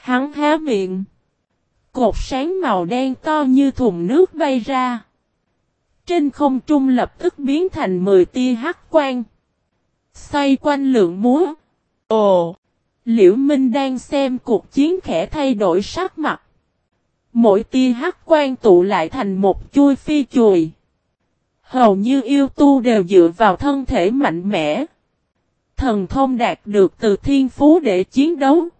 Hắn há miệng. Cột sáng màu đen to như thùng nước bay ra. Trên không trung lập tức biến thành 10 tia hắc quang. Xoay quanh lượng múa. Ồ! Liễu Minh đang xem cuộc chiến khẽ thay đổi sắc mặt. Mỗi tia hắc quang tụ lại thành một chui phi chùy. Hầu như yêu tu đều dựa vào thân thể mạnh mẽ. Thần thông đạt được từ thiên phú để chiến đấu.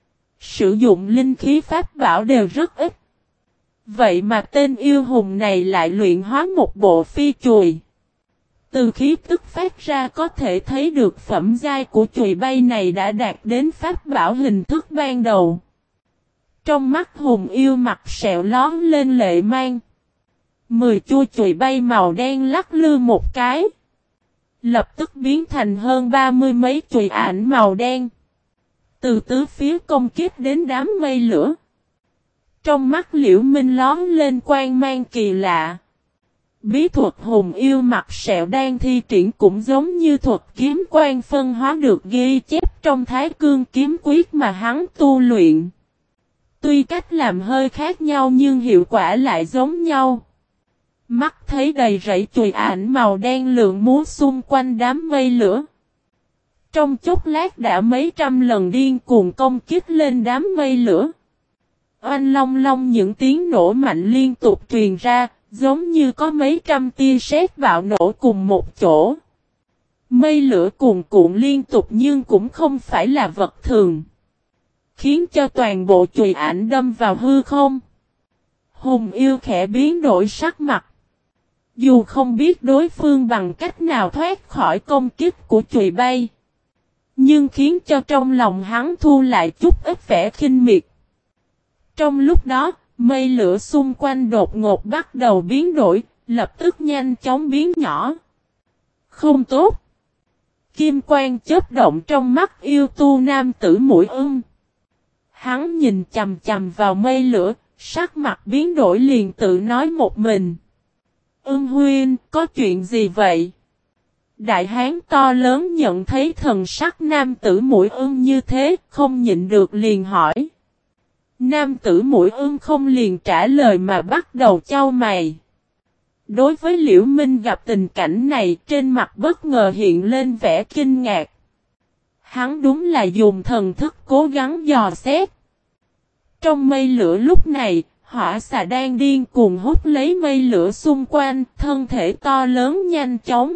Sử dụng linh khí pháp bảo đều rất ít. Vậy mà tên yêu hùng này lại luyện hóa một bộ phi chùy. Từ khí tức phát ra có thể thấy được phẩm giai của chùy bay này đã đạt đến pháp bảo hình thức ban đầu. Trong mắt hùng yêu mặt sẹo lón lên lệ mang. 10 chuôi chùy bay màu đen lắc lư một cái. Lập tức biến thành hơn 30 mấy chùy ảnh màu đen. Từ tứ phía công kích đến đám mây lửa. Trong mắt Liễu Minh lón lên quang mang kỳ lạ. Bí thuật hùng yêu mặt sẹo đang thi triển cũng giống như thuật kiếm quan phân hóa được ghi chép trong Thái Cương kiếm quyết mà hắn tu luyện. Tuy cách làm hơi khác nhau nhưng hiệu quả lại giống nhau. Mắt thấy đầy rẫy chùy ảnh màu đen lượn múa xung quanh đám mây lửa. Trong chốc lát đã mấy trăm lần điên cuồng công kích lên đám mây lửa. Oanh long long những tiếng nổ mạnh liên tục truyền ra, giống như có mấy trăm tia sét bạo nổ cùng một chỗ. Mây lửa cuồn cuộn liên tục nhưng cũng không phải là vật thường. Khiến cho toàn bộ chùy ảnh đâm vào hư không. Hùng yêu khẽ biến đổi sắc mặt. Dù không biết đối phương bằng cách nào thoát khỏi công kích của chùy bay. Nhưng khiến cho trong lòng hắn thu lại chút ít vẻ khinh miệt. Trong lúc đó, mây lửa xung quanh đột ngột bắt đầu biến đổi, lập tức nhanh chóng biến nhỏ. Không tốt. Kim quang chớp động trong mắt yêu tu nam tử mũi ưng. Hắn nhìn chằm chằm vào mây lửa, sắc mặt biến đổi liền tự nói một mình. Ưng huynh, có chuyện gì vậy? Đại hán to lớn nhận thấy thần sắc nam tử mũi ưng như thế, không nhịn được liền hỏi. Nam tử mũi ưng không liền trả lời mà bắt đầu chau mày. Đối với Liễu Minh gặp tình cảnh này trên mặt bất ngờ hiện lên vẻ kinh ngạc. Hắn đúng là dùng thần thức cố gắng dò xét. Trong mây lửa lúc này, hỏa xà đang điên cuồng hút lấy mây lửa xung quanh, thân thể to lớn nhanh chóng.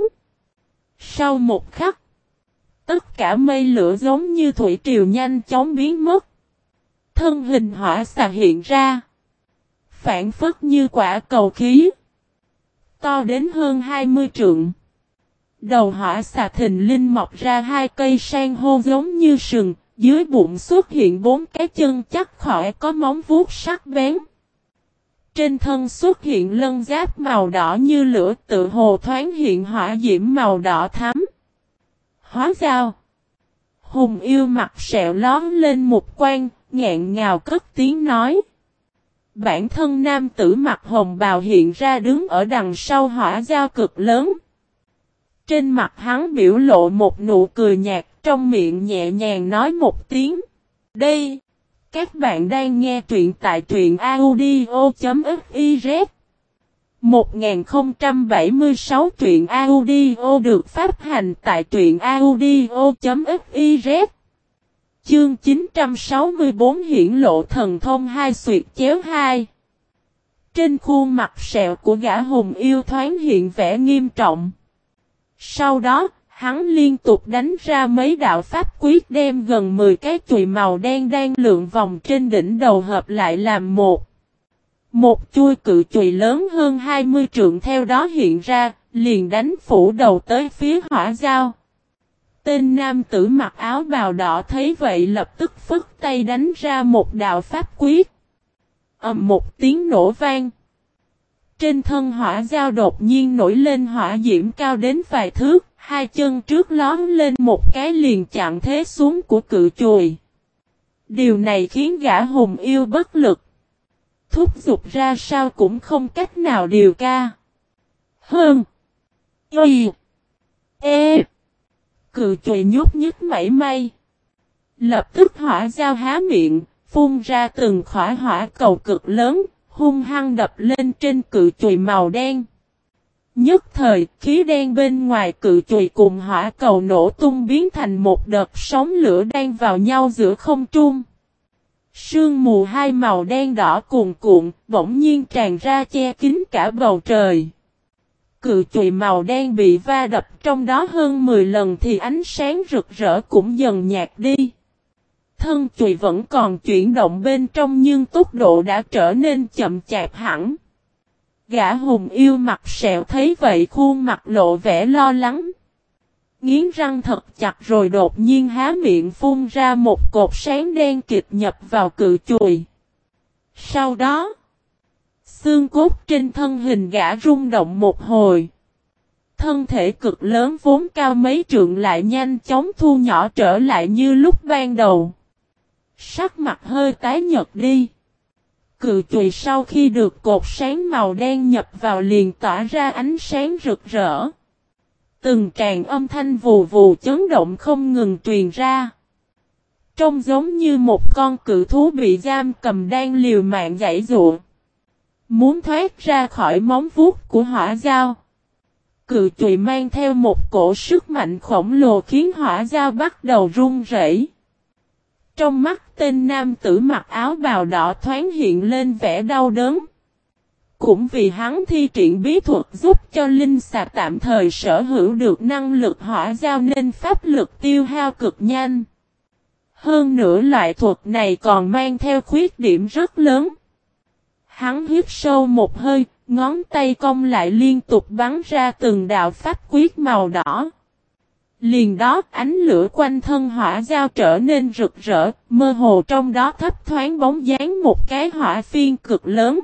Sau một khắc, tất cả mây lửa giống như thủy triều nhanh chóng biến mất. Thân hình hỏa xà hiện ra, phản phất như quả cầu khí, to đến hơn 20 trượng. Đầu hỏa xà thình lình mọc ra 2 cây san hô giống như sừng, dưới bụng xuất hiện 4 cái chân chắc khỏe có móng vuốt sắc bén. Trên thân xuất hiện lân giáp màu đỏ như lửa, tự hồ thoáng hiện hỏa diễm màu đỏ thắm. Hóa dao. Hùng yêu mặt sẹo lón lên một quan, nghẹn ngào cất tiếng nói. Bản thân nam tử mặt hồng bào hiện ra đứng ở đằng sau hỏa dao cực lớn. Trên mặt hắn biểu lộ một nụ cười nhạt, trong miệng nhẹ nhàng nói một tiếng. Đây, các bạn đang nghe truyện tại truyện audio.fiz. 1076 truyện audio được phát hành tại truyện audio.fiz. Chương 964 hiển lộ thần thông 2 xuyệt chéo 2. Trên khuôn mặt sẹo của gã hùng yêu thoáng hiện vẻ nghiêm trọng. Sau đó, hắn liên tục đánh ra mấy đạo pháp quyết đem gần 10 cái chùy màu đen đang lượn vòng trên đỉnh đầu hợp lại làm một. Một chuôi cự chùy lớn hơn 20 trượng theo đó hiện ra, liền đánh phủ đầu tới phía hỏa dao. Tên nam tử mặc áo bào đỏ thấy vậy lập tức phất tay đánh ra một đạo pháp quyết. Một tiếng nổ vang. Trên thân hỏa dao đột nhiên nổi lên hỏa diễm cao đến vài thước, 2 chân trước lón lên một cái liền chặn thế xuống của cự chùy. Điều này khiến gã hùng yêu bất lực. Thúc giục ra sao cũng không cách nào điều ca. Hơn. Y. E. Cự chùy nhúc nhích mảy may. Lập tức hỏa dao há miệng, phun ra từng khỏa hỏa cầu cực lớn, hung hăng đập lên trên cự chùy màu đen. Nhất thời, khí đen bên ngoài cự chùy cùng hỏa cầu nổ tung biến thành một đợt sóng lửa đang vào nhau giữa không trung. Sương mù hai màu đen đỏ cuồn cuộn, bỗng nhiên tràn ra che kín cả bầu trời. Cự chùy màu đen bị va đập trong đó hơn 10 lần thì ánh sáng rực rỡ cũng dần nhạt đi. Thân chùy vẫn còn chuyển động bên trong nhưng tốc độ đã trở nên chậm chạp hẳn. Gã hùng yêu mặt sẹo thấy vậy khuôn mặt lộ vẻ lo lắng. Nghiến răng thật chặt rồi đột nhiên há miệng phun ra một cột sáng đen kịt nhập vào cự chùy. Sau đó, xương cốt trên thân hình gã rung động một hồi. Thân thể cực lớn vốn cao mấy trượng lại nhanh chóng thu nhỏ trở lại như lúc ban đầu. Sắc mặt hơi tái nhợt đi. Cự chùy sau khi được cột sáng màu đen nhập vào liền tỏa ra ánh sáng rực rỡ. Từng tràng âm thanh vù vù chấn động không ngừng truyền ra. Trông giống như một con cự thú bị giam cầm đang liều mạng giãy giụa. Muốn thoát ra khỏi móng vuốt của hỏa dao. Cự chùy mang theo một cổ sức mạnh khổng lồ khiến hỏa dao bắt đầu run rẩy. Trong mắt tên nam tử mặc áo bào đỏ thoáng hiện lên vẻ đau đớn. Cũng vì hắn thi triển bí thuật giúp cho linh xà tạm thời sở hữu được năng lực hỏa dao nên pháp lực tiêu hao cực nhanh. Hơn nữa loại thuật này còn mang theo khuyết điểm rất lớn. Hắn hít sâu một hơi, ngón tay cong lại liên tục bắn ra từng đạo pháp quyết màu đỏ. Liền đó ánh lửa quanh thân hỏa dao trở nên rực rỡ, mơ hồ trong đó thấp thoáng bóng dáng một cái hỏa phiên cực lớn.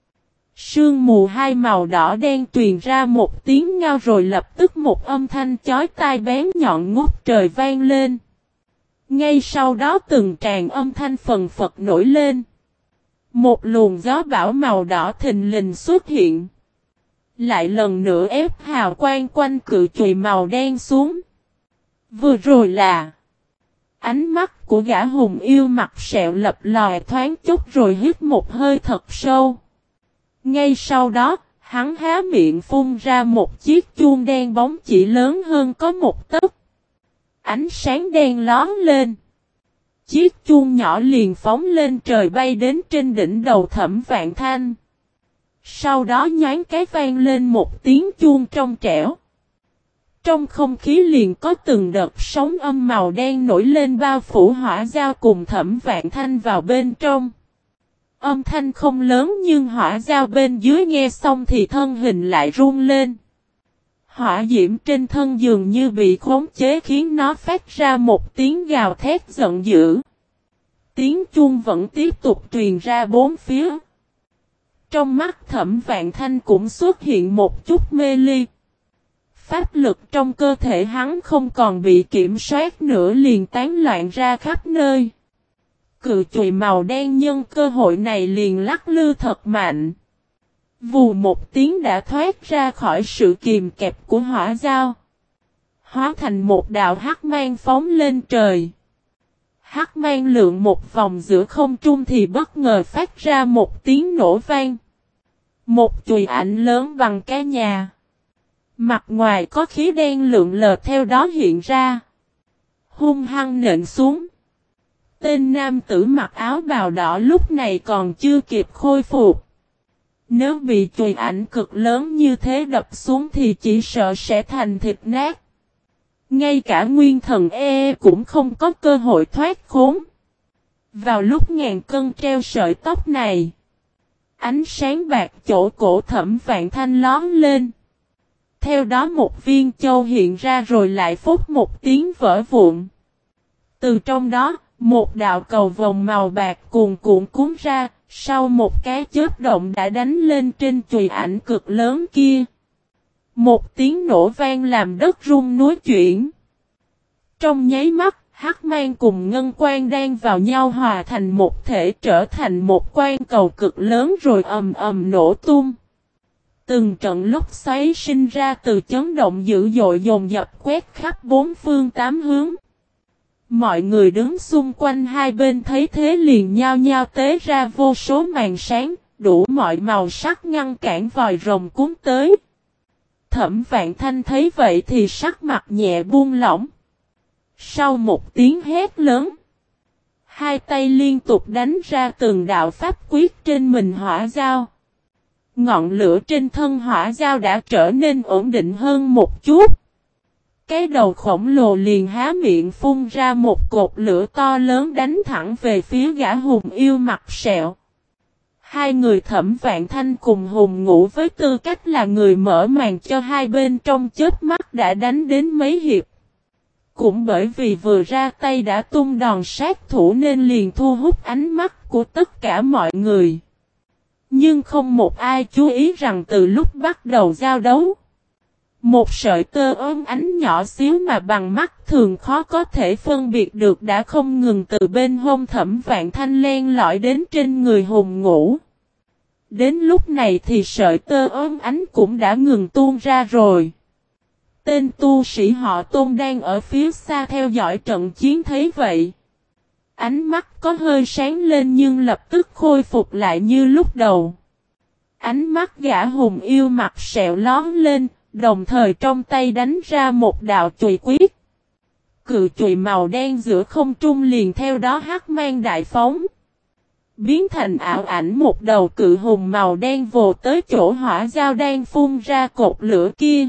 Sương mù hai màu đỏ đen truyền ra một tiếng ngao rồi lập tức một âm thanh chói tai bén nhọn ngút trời vang lên. Ngay sau đó từng tràng âm thanh phần phật nổi lên. Một luồng gió bão màu đỏ thình lình xuất hiện. Lại lần nữa ép hào quang quanh cự chùy màu đen xuống. Vừa rồi là ánh mắt của gã hùng yêu mặt sẹo lập lòi thoáng chút rồi hít một hơi thật sâu. Ngay sau đó, hắn há miệng phun ra một chiếc chuông đen bóng chỉ lớn hơn có một tấc. Ánh sáng đen lóe lên. Chiếc chuông nhỏ liền phóng lên trời bay đến trên đỉnh đầu Thẩm Vạn Thanh. Sau đó nhoáng cái vang lên một tiếng chuông trong trẻo. Trong không khí liền có từng đợt sóng âm màu đen nổi lên bao phủ hỏa dao cùng Thẩm Vạn Thanh vào bên trong. Âm thanh không lớn nhưng hỏa dao bên dưới nghe xong thì thân hình lại run lên. Hỏa diễm trên thân dường như bị khống chế khiến nó phát ra một tiếng gào thét giận dữ. Tiếng chuông vẫn tiếp tục truyền ra bốn phía. Trong mắt Thẩm Vạn Thanh cũng xuất hiện một chút mê ly. Pháp lực trong cơ thể hắn không còn bị kiểm soát nữa liền tán loạn ra khắp nơi. Cự chùy màu đen nhân cơ hội này liền lắc lư thật mạnh. Vù một tiếng đã thoát ra khỏi sự kìm kẹp của hỏa dao. Hóa thành một đạo hắc mang phóng lên trời. Hắc mang lượn một vòng giữa không trung thì bất ngờ phát ra một tiếng nổ vang. Một chùy ảnh lớn bằng cái nhà. Mặt ngoài có khí đen lượn lờ theo đó hiện ra. Hung hăng nện xuống. Tên nam tử mặc áo bào đỏ lúc này còn chưa kịp khôi phục. Nếu bị chùy ảnh cực lớn như thế đập xuống thì chỉ sợ sẽ thành thịt nát. Ngay cả nguyên thần cũng không có cơ hội thoát khốn. Vào lúc ngàn cân treo sợi tóc này, ánh sáng bạc chỗ cổ Thẩm Vạn Thanh lóm lên. Theo đó một viên châu hiện ra rồi lại phút một tiếng vỡ vụn. Từ trong đó, một đạo cầu vồng màu bạc cuồn cuộn cuốn ra, sau một cái chớp động đã đánh lên trên chùy ảnh cực lớn kia. Một tiếng nổ vang làm đất rung núi chuyển. Trong nháy mắt, hắc mang cùng ngân quang đang vào nhau hòa thành một thể trở thành một quang cầu cực lớn rồi ầm ầm nổ tung. Từng trận lốc xoáy sinh ra từ chấn động dữ dội dồn dập quét khắp bốn phương tám hướng. Mọi người đứng xung quanh hai bên thấy thế liền nhao nhao tế ra vô số màn sáng, đủ mọi màu sắc ngăn cản vòi rồng cuốn tới. Thẩm Vạn Thanh thấy vậy thì sắc mặt nhẹ buông lỏng. Sau một tiếng hét lớn, hai tay liên tục đánh ra từng đạo pháp quyết trên mình hỏa dao. Ngọn lửa trên thân hỏa dao đã trở nên ổn định hơn một chút. Cái đầu khổng lồ liền há miệng phun ra một cột lửa to lớn đánh thẳng về phía gã hùng yêu mặt sẹo. Hai người Thẩm Vạn Thanh cùng Hùng Ngũ với tư cách là người mở màn cho hai bên trong chớp mắt đã đánh đến mấy hiệp. Cũng bởi vì vừa ra tay đã tung đòn sát thủ nên liền thu hút ánh mắt của tất cả mọi người. Nhưng không một ai chú ý rằng từ lúc bắt đầu giao đấu, một sợi tơ ốm ánh nhỏ xíu mà bằng mắt thường khó có thể phân biệt được đã không ngừng từ bên hông Thẩm Vạn Thanh len lỏi đến trên người Hùng Ngũ. Đến lúc này thì sợi tơ ốm ánh cũng đã ngừng tuôn ra rồi. Tên tu sĩ họ Tôn đang ở phía xa theo dõi trận chiến thấy vậy. Ánh mắt có hơi sáng lên nhưng lập tức khôi phục lại như lúc đầu. Ánh mắt gã hùng yêu mặt sẹo lón lên, đồng thời trong tay đánh ra một đạo chùy quyết. Cự chùy màu đen giữa không trung liền theo đó hắc mang đại phóng. Biến thành ảo ảnh một đầu cự hùng màu đen vồ tới chỗ hỏa dao đang phun ra cột lửa kia.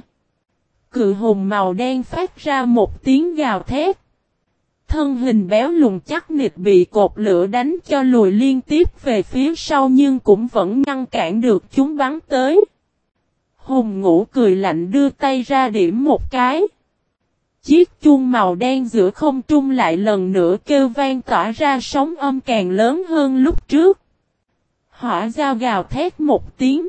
Cự hùng màu đen phát ra một tiếng gào thét. Thân hình béo lùn chắc nịch bị cột lửa đánh cho lùi liên tiếp về phía sau nhưng cũng vẫn ngăn cản được chúng bắn tới. Hùng Ngũ cười lạnh đưa tay ra điểm một cái. Chiếc chuông màu đen giữa không trung lại lần nữa kêu vang tỏa ra sóng âm càng lớn hơn lúc trước. Hỏa dao gào thét một tiếng.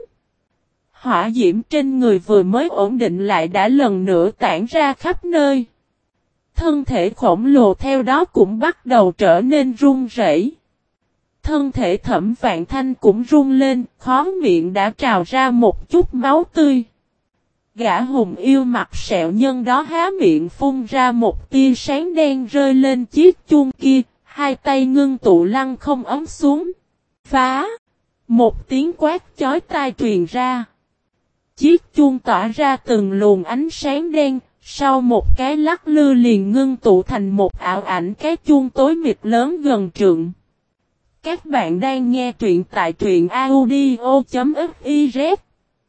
Hỏa diễm trên người vừa mới ổn định lại đã lần nữa tản ra khắp nơi. Thân thể khổng lồ theo đó cũng bắt đầu trở nên run rẩy. Thân thể Thẩm Vạn Thanh cũng run lên, khóe miệng đã trào ra một chút máu tươi. Gã hùng yêu mặt sẹo nhân đó há miệng phun ra một tia sáng đen rơi lên chiếc chuông kia, hai tay ngưng tụ lăng không ấm xuống. Phá! Một tiếng quát chói tai truyền ra. Chiếc chuông tỏa ra từng luồng ánh sáng đen, sau một cái lắc lư liền ngưng tụ thành một ảo ảnh cái chuông tối mịt lớn gần trượng. Các bạn đang nghe truyện tại truyện audio.fiz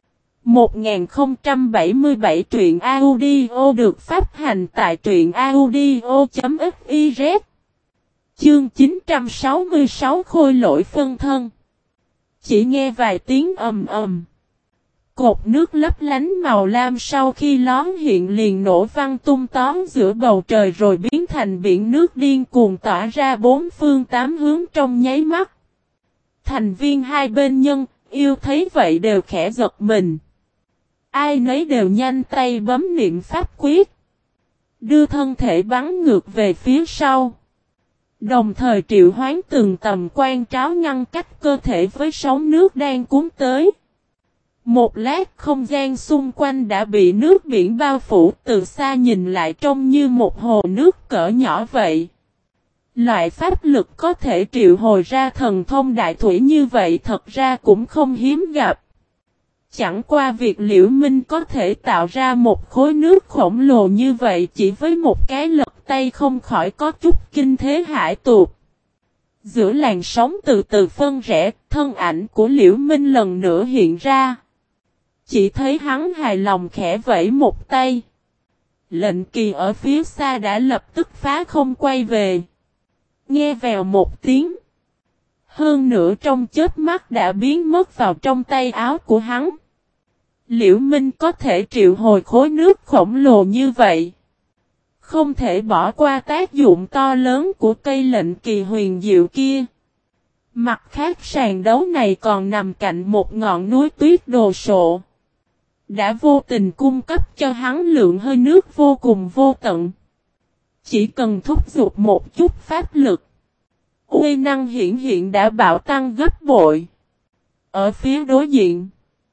1077 truyện audio được phát hành tại truyện audio.fiz. Chương 966 khôi lỗi phân thân. Chỉ nghe vài tiếng ầm ầm. Cột nước lấp lánh màu lam sau khi lón hiện liền nổ văng tung tóm giữa bầu trời rồi biến thành biển nước điên cuồng tỏa ra bốn phương tám hướng trong nháy mắt. Thành viên hai bên nhân, yêu thấy vậy đều khẽ giật mình. Ai nấy đều nhanh tay bấm niệm pháp quyết. Đưa thân thể bắn ngược về phía sau. Đồng thời triệu hoán từng tầm quan tráo ngăn cách cơ thể với sóng nước đang cuốn tới. Một lát không gian xung quanh đã bị nước biển bao phủ, từ xa nhìn lại trông như một hồ nước cỡ nhỏ vậy. Loại pháp lực có thể triệu hồi ra thần thông đại thủy như vậy thật ra cũng không hiếm gặp. Chẳng qua việc Liễu Minh có thể tạo ra một khối nước khổng lồ như vậy chỉ với một cái lật tay không khỏi có chút kinh thế hải tuột. Giữa làn sóng từ từ phân rẽ, thân ảnh của Liễu Minh lần nữa hiện ra. Chỉ thấy hắn hài lòng khẽ vẫy một tay. Lệnh kỳ ở phía xa đã lập tức phá không quay về. Nghe vèo một tiếng. Hơn nữa trong chớp mắt đã biến mất vào trong tay áo của hắn. Liễu Minh có thể triệu hồi khối nước khổng lồ như vậy. Không thể bỏ qua tác dụng to lớn của cây lệnh kỳ huyền diệu kia. Mặt khác sàn đấu này còn nằm cạnh một ngọn núi tuyết đồ sộ. Đã vô tình cung cấp cho hắn lượng hơi nước vô cùng vô tận. Chỉ cần thúc giục một chút pháp lực. Uy năng hiện đã bạo tăng gấp bội. Ở phía đối diện.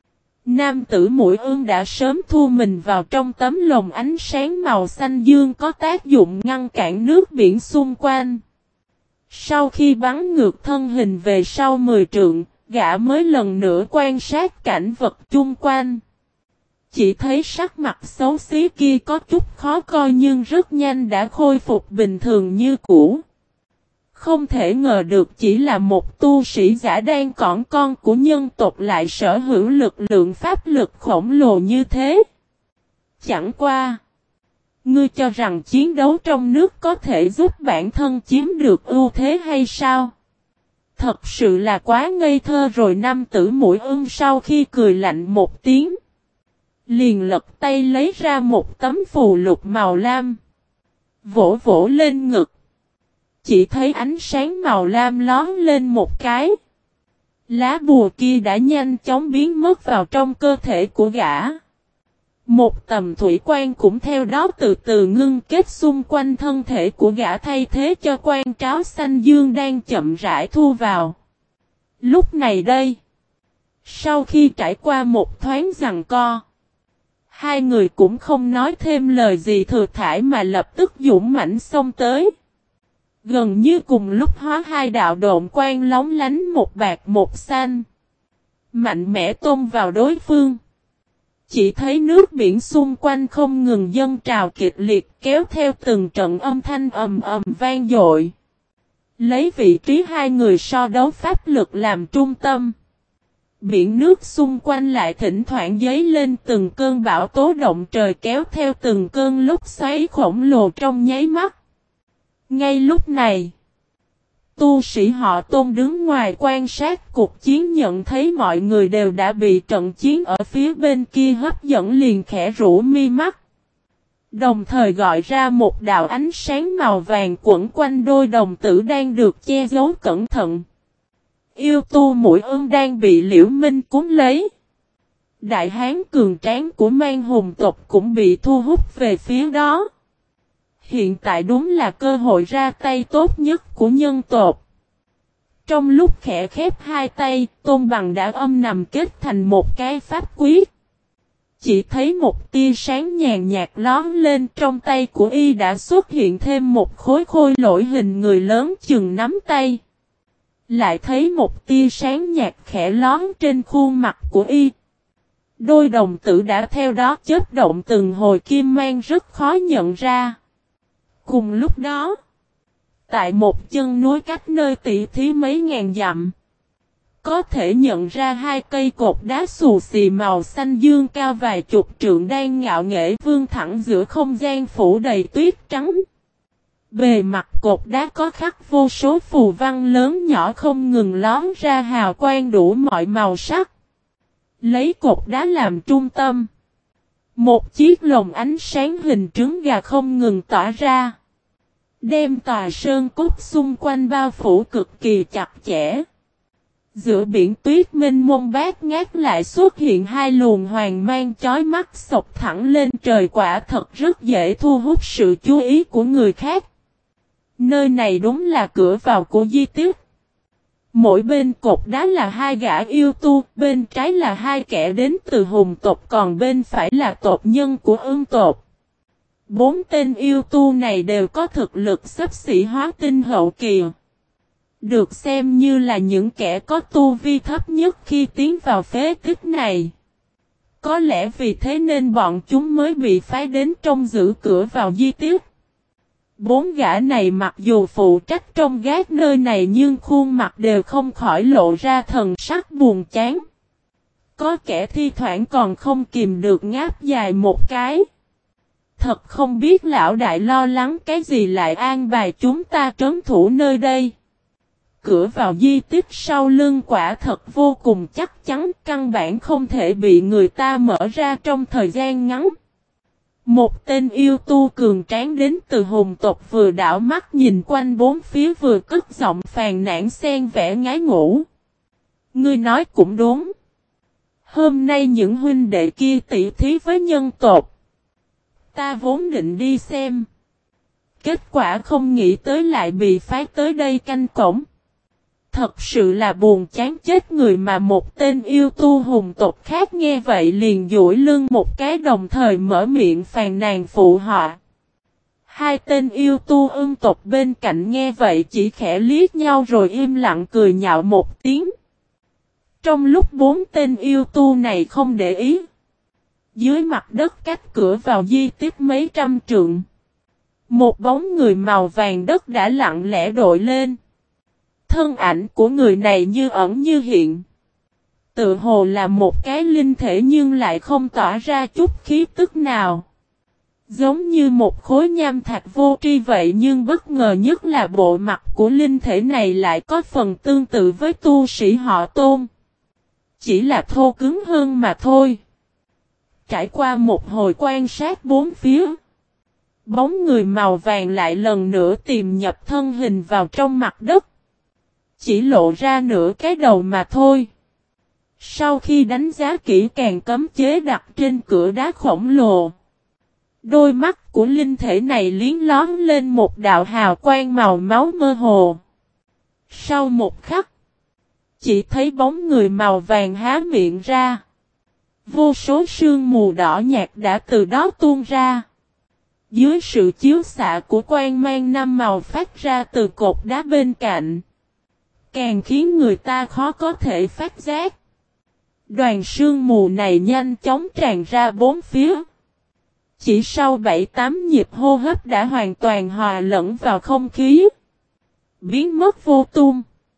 Nam tử mũi ương đã sớm thu mình vào trong tấm lồng ánh sáng màu xanh dương có tác dụng ngăn cản nước biển xung quanh. Sau khi bắn ngược thân hình về sau 10 trượng, gã mới lần nữa quan sát cảnh vật chung quanh. Chỉ thấy sắc mặt xấu xí kia có chút khó coi nhưng rất nhanh đã khôi phục bình thường như cũ. Không thể ngờ được chỉ là một tu sĩ giả đan cỏn con của nhân tộc lại sở hữu lực lượng pháp lực khổng lồ như thế. Chẳng qua, ngươi cho rằng chiến đấu trong nước có thể giúp bản thân chiếm được ưu thế hay sao? Thật sự là quá ngây thơ rồi. Nam tử mũi ương sau khi cười lạnh một tiếng, liền lật tay lấy ra một tấm phù lục màu lam, vỗ vỗ lên ngực. Chỉ thấy ánh sáng màu lam lóe lên một cái. Lá bùa kia đã nhanh chóng biến mất vào trong cơ thể của gã. Một tầm thủy quan cũng theo đó từ từ ngưng kết xung quanh thân thể của gã thay thế cho quan tráo xanh dương đang chậm rãi thu vào. Lúc này đây, sau khi trải qua một thoáng giằng co, hai người cũng không nói thêm lời gì thừa thãi mà lập tức dũng mãnh xông tới. Gần như cùng lúc hóa hai đạo độn quang lóng lánh một bạc một xanh, mạnh mẽ tông vào đối phương. Chỉ thấy nước biển xung quanh không ngừng dâng trào kịch liệt kéo theo từng trận âm thanh ầm ầm vang dội. Lấy vị trí hai người so đấu pháp lực làm trung tâm, biển nước xung quanh lại thỉnh thoảng dấy lên từng cơn bão tố động trời kéo theo từng cơn lốc xoáy khổng lồ trong nháy mắt. Ngay lúc này, tu sĩ họ Tôn đứng ngoài quan sát cuộc chiến nhận thấy mọi người đều đã bị trận chiến ở phía bên kia hấp dẫn liền khẽ rũ mi mắt. Đồng thời gọi ra một đạo ánh sáng màu vàng quẩn quanh đôi đồng tử đang được che giấu cẩn thận. Yêu tu mũi ương đang bị Liễu Minh cuốn lấy. Đại hán cường tráng của Man hùng tộc cũng bị thu hút về phía đó. Hiện tại đúng là cơ hội ra tay tốt nhất của nhân tộc. Trong lúc khẽ khép hai tay, Tôn Bằng đã âm nằm kết thành một cái pháp quyết. Chỉ thấy một tia sáng nhàn nhạt lóe lên, trong tay của y đã xuất hiện thêm một khối khôi lỗi hình người lớn chừng nắm tay. Lại thấy một tia sáng nhạt khẽ lóe trên khuôn mặt của y. Đôi đồng tử đã theo đó chớp động từng hồi kim mang rất khó nhận ra. Cùng lúc đó, tại một chân núi cách nơi tỷ thí mấy ngàn dặm, có thể nhận ra hai cây cột đá xù xì màu xanh dương cao vài chục trượng đang ngạo nghễ vươn thẳng giữa không gian phủ đầy tuyết trắng. Bề mặt cột đá có khắc vô số phù văn lớn nhỏ không ngừng lón ra hào quang đủ mọi màu sắc. Lấy cột đá làm trung tâm, một chiếc lồng ánh sáng hình trứng gà không ngừng tỏa ra, đem tòa sơn cốt xung quanh bao phủ cực kỳ chặt chẽ. Giữa biển tuyết mênh mông bát ngát lại xuất hiện hai luồng hoàng mang chói mắt xộc thẳng lên trời, quả thật rất dễ thu hút sự chú ý của người khác. Nơi này đúng là cửa vào của di tích. Mỗi bên cột đá là hai gã yêu tu, bên trái là hai kẻ đến từ hùng tộc, còn bên phải là tộc nhân của ương tộc. 4 tên yêu tu này đều có thực lực xấp xỉ hóa tinh hậu kỳ. Được xem như là những kẻ có tu vi thấp nhất khi tiến vào phế tích này. Có lẽ vì thế nên bọn chúng mới bị phái đến trông giữ cửa vào di tích. 4 gã này mặc dù phụ trách trông gác nơi này nhưng khuôn mặt đều không khỏi lộ ra thần sắc buồn chán. Có kẻ thi thoảng còn không kìm được ngáp dài một cái. Thật không biết lão đại lo lắng cái gì lại an bài chúng ta trấn thủ nơi đây. Cửa vào di tích sau lưng quả thật vô cùng chắc chắn, căn bản không thể bị người ta mở ra trong thời gian ngắn. Một tên yêu tu cường tráng đến từ hùng tộc vừa đảo mắt nhìn quanh bốn phía vừa cất giọng phàn nàn xen vẻ ngái ngủ. Ngươi nói cũng đúng. Hôm nay những huynh đệ kia tỷ thí với nhân tộc. Ta vốn định đi xem. Kết quả không nghĩ tới lại bị phái tới đây canh cổng. Thật sự là buồn chán chết người mà một tên yêu tu hùng tộc khác nghe vậy liền duỗi lưng một cái đồng thời mở miệng phàn nàn phụ họ. Hai tên yêu tu tộc bên cạnh nghe vậy chỉ khẽ liếc nhau rồi im lặng cười nhạo một tiếng. Trong lúc bốn tên yêu tu này không để ý, dưới mặt đất cách cửa vào di tích mấy trăm trượng, một bóng người màu vàng đất đã lặng lẽ đội lên. Thân ảnh của người này như ẩn như hiện. Tự hồ là một cái linh thể nhưng lại không tỏa ra chút khí tức nào. Giống như một khối nham thạch vô tri vậy, nhưng bất ngờ nhất là bộ mặt của linh thể này lại có phần tương tự với tu sĩ họ Tôn. Chỉ là thô cứng hơn mà thôi. Trải qua một hồi quan sát bốn phía, bóng người màu vàng lại lần nữa tìm nhập thân hình vào trong mặt đất. Chỉ lộ ra nửa cái đầu mà thôi. Sau khi đánh giá kỹ càng cấm chế đặt trên cửa đá khổng lồ, đôi mắt của linh thể này liến lóm lên một đạo hào quang màu máu mơ hồ. Sau một khắc, chỉ thấy bóng người màu vàng há miệng ra. Vô số sương mù đỏ nhạt đã từ đó tuôn ra. Dưới sự chiếu xạ của quang mang năm màu phát ra từ cột đá bên cạnh, càng khiến người ta khó có thể phát giác. Đoàn sương mù này nhanh chóng tràn ra bốn phía. Chỉ sau 7-8 nhịp hô hấp đã hoàn toàn hòa lẫn vào không khí, biến mất vô tung.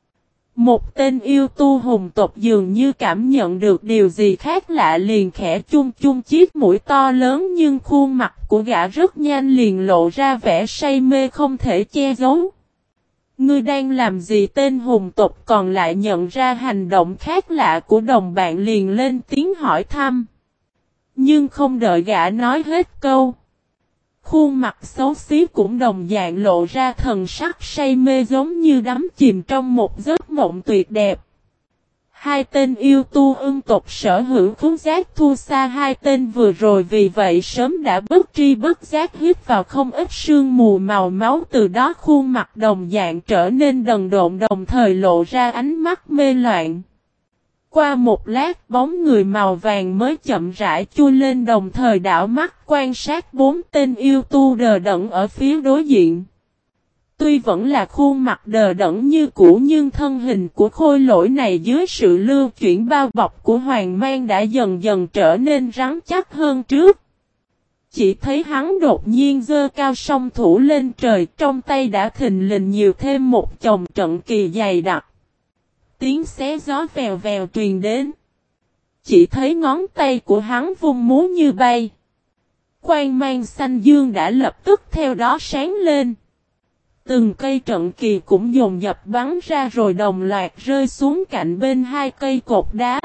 Một tên yêu tu hùng tộc dường như cảm nhận được điều gì khác lạ liền khẽ chung chung chiếc mũi to lớn, nhưng khuôn mặt của gã rất nhanh liền lộ ra vẻ say mê không thể che giấu. Ngươi đang làm gì? Tên hùng tộc còn lại nhận ra hành động khác lạ của đồng bạn liền lên tiếng hỏi thăm. Nhưng không đợi gã nói hết câu, khuôn mặt xấu xí cũng đồng dạng lộ ra thần sắc say mê giống như đắm chìm trong một giấc mộng tuyệt đẹp. Hai tên yêu tu tộc sở hữu khứu giác thua xa hai tên vừa rồi, vì vậy sớm đã bất tri bất giác hít vào không ít sương mù màu máu, từ đó khuôn mặt đồng dạng trở nên đần độn đồng thời lộ ra ánh mắt mê loạn. Qua một lát bóng người màu vàng mới chậm rãi chui lên đồng thời đảo mắt quan sát bốn tên yêu tu đờ đẫn ở phía đối diện. Tuy vẫn là khuôn mặt đờ đẫn như cũ nhưng thân hình của khôi lỗi này dưới sự lưu chuyển bao bọc của hoàng mang đã dần dần trở nên rắn chắc hơn trước. Chỉ thấy hắn đột nhiên giơ cao song thủ lên trời, trong tay đã thình lình nhiều thêm một chồng trận kỳ dày đặc. Tiếng xé gió vèo vèo truyền đến. Chỉ thấy ngón tay của hắn vung múa như bay. Quang mang xanh dương đã lập tức theo đó sáng lên. Từng cây trận kỳ cũng dồn dập bắn ra rồi đồng loạt rơi xuống cạnh bên hai cây cột đá.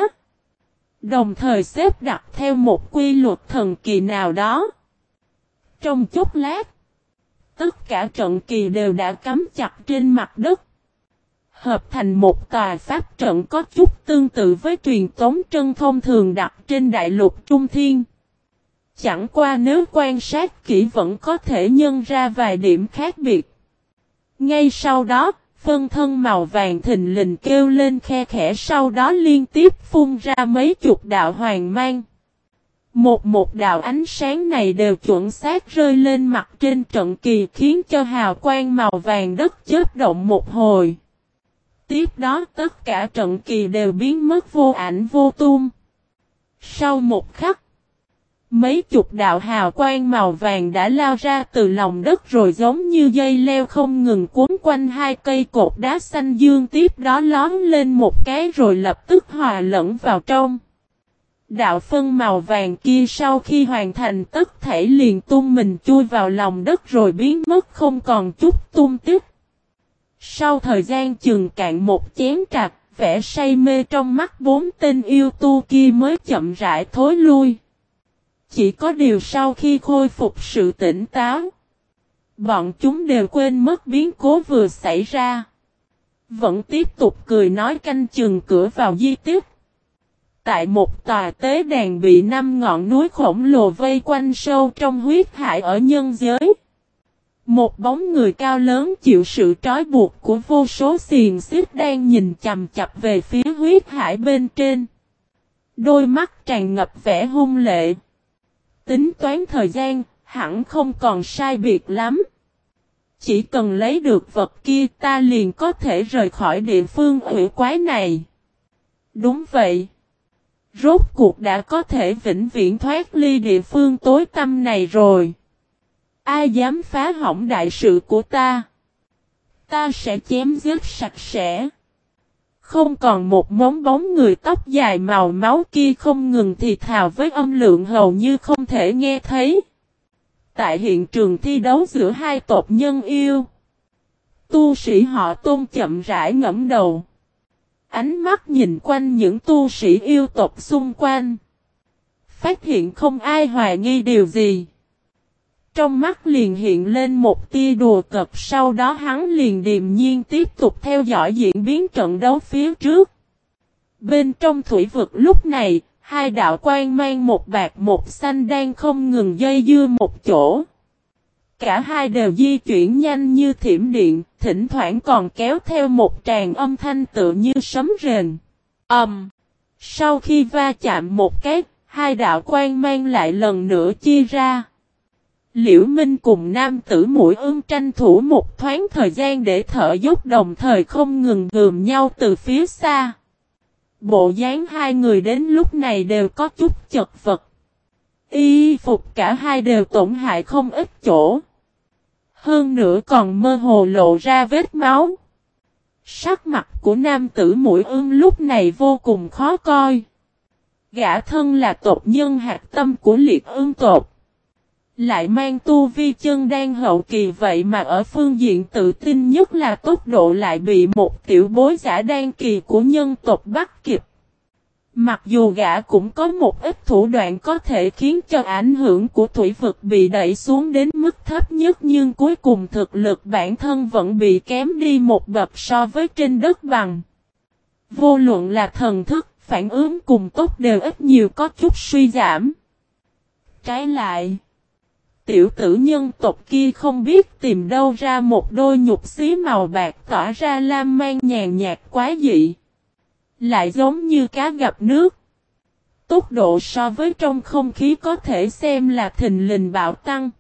Đồng thời xếp đặt theo một quy luật thần kỳ nào đó. Trong chốc lát, tất cả trận kỳ đều đã cắm chặt trên mặt đất, hợp thành một tòa pháp trận có chút tương tự với truyền tống trận thông thường đặt trên đại lục Trung Thiên. Chẳng qua nếu quan sát kỹ vẫn có thể nhận ra vài điểm khác biệt. Ngay sau đó, phân thân màu vàng thình lình kêu lên khe khẽ, sau đó liên tiếp phun ra mấy chục đạo hoàng mang. Một đạo ánh sáng này đều chuẩn xác rơi lên mặt trên trận kỳ khiến cho hào quang màu vàng đất chớp động một hồi. Tiếp đó tất cả trận kỳ đều biến mất vô ảnh vô tung. Sau một khắc, mấy chục đạo hào quang màu vàng đã lao ra từ lòng đất rồi giống như dây leo không ngừng cuốn quanh hai cây cột đá xanh dương, tiếp đó lóm lên một cái rồi lập tức hòa lẫn vào trong. Đạo phân màu vàng kia sau khi hoàn thành tất thảy liền tung mình chui vào lòng đất rồi biến mất không còn chút tung tích. Sau thời gian chừng cạn một chén trà, vẻ say mê trong mắt bốn tên yêu tu kia mới chậm rãi thối lui. Chỉ có điều sau khi khôi phục sự tỉnh táo, bọn chúng đều quên mất biến cố vừa xảy ra. Vẫn tiếp tục cười nói canh chừng cửa vào di tích. Tại một tòa tế đàn bị 5 ngọn núi khổng lồ vây quanh sâu trong huyết hải ở nhân giới. Một bóng người cao lớn chịu sự trói buộc của vô số xiềng xích đang nhìn chằm chằm về phía huyết hải bên trên. Đôi mắt tràn ngập vẻ hung lệ. Tính toán thời gian, hẳn không còn sai biệt lắm. Chỉ cần lấy được vật kia ta liền có thể rời khỏi địa phương ủy quái này. Đúng vậy. Rốt cuộc đã có thể vĩnh viễn thoát ly địa phương tối tăm này rồi. Ai dám phá hỏng đại sự của ta? Ta sẽ chém giết sạch sẽ. Không còn một mống bóng người tóc dài màu máu kia không ngừng thì thào với âm lượng hầu như không thể nghe thấy. Tại hiện trường thi đấu giữa hai tộc nhân yêu. Tu sĩ họ Tôn chậm rãi ngẫm đầu. Ánh mắt nhìn quanh những tu sĩ yêu tộc xung quanh. Phát hiện không ai hoài nghi điều gì. Trong mắt liền hiện lên một tia đùa cợt, sau đó hắn liền điềm nhiên tiếp tục theo dõi diễn biến trận đấu phía trước. Bên trong thủy vực lúc này, hai đạo quang mang một bạc một xanh đang không ngừng dây dưa một chỗ. Cả hai đều di chuyển nhanh như thiểm điện, thỉnh thoảng còn kéo theo một tràng âm thanh tự như sấm rền. Sau khi va chạm một cái, hai đạo quang mang lại lần nữa chia ra. Liễu Minh cùng nam tử Mũi Ưng tranh thủ một thoáng thời gian để thở dốc, đồng thời không ngừng gườm nhau từ phía xa. Bộ dáng hai người đến lúc này đều có chút chật vật. Y phục cả hai đều tổn hại không ít chỗ. Hơn nữa còn mơ hồ lộ ra vết máu. Sắc mặt của nam tử Mũi Ưng lúc này vô cùng khó coi. Gã thân là tộc nhân hạt tâm của Liệt Ưng tộc. Lại mang tu vi chân đan hậu kỳ, vậy mà ở phương diện tự tin nhất là tốc độ lại bị một tiểu bối giả đan kỳ của nhân tộc bắt kịp. Mặc dù gã cũng có một ít thủ đoạn có thể khiến cho ảnh hưởng của thủy vực bị đẩy xuống đến mức thấp nhất, nhưng cuối cùng thực lực bản thân vẫn bị kém đi một bậc so với trên đất bằng. Vô luận là thần thức, phản ứng cùng tốc đều ít nhiều có chút suy giảm. Trái lại, tiểu tử nhân tộc kia không biết tìm đâu ra một đôi nhục xí màu bạc tỏa ra lam mang nhàn nhạt quá dị. Lại giống như cá gặp nước. Tốc độ so với trong không khí có thể xem là thình lình bạo tăng.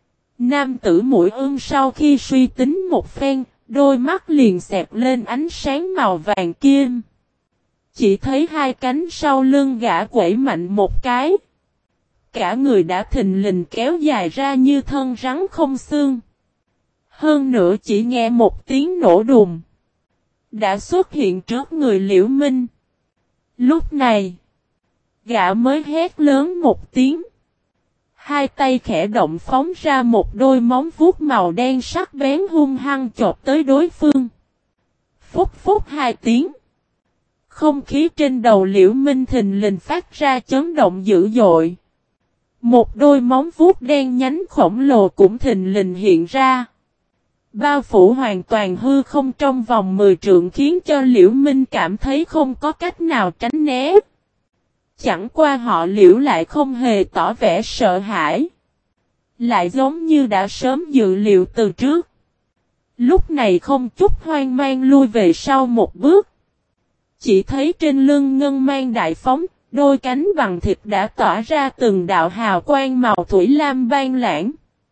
Nam tử Mũi Ưng sau khi suy tính một phen, đôi mắt liền xẹt lên ánh sáng màu vàng kim. Chỉ thấy hai cánh sau lưng gã quẩy mạnh một cái. Cả người đã thình lình kéo dài ra như thân rắn không xương. Hơn nữa chỉ nghe một tiếng nổ đùng, đã xuất hiện trước người Liễu Minh. Lúc này, gã mới hét lớn một tiếng. Hai tay khẽ động phóng ra một đôi móng vuốt màu đen sắc bén hung hăng chộp tới đối phương. Phúc phúc hai tiếng. Không khí trên đầu Liễu Minh thình lình phát ra chấn động dữ dội. Một đôi móng vuốt đen nhánh khổng lồ cũng thình lình hiện ra. Bao phủ hoàn toàn hư không trong vòng 10 trượng, khiến cho Liễu Minh cảm thấy không có cách nào tránh né. Chẳng qua họ Liễu lại không hề tỏ vẻ sợ hãi. Lại giống như đã sớm dự liệu từ trước. Lúc này không chút hoang mang lui về sau một bước. Chỉ thấy trên lưng ngân mang đại phóng, đôi cánh bằng thịt đã tỏa ra từng đạo hào quang màu thủy lam ban lãng.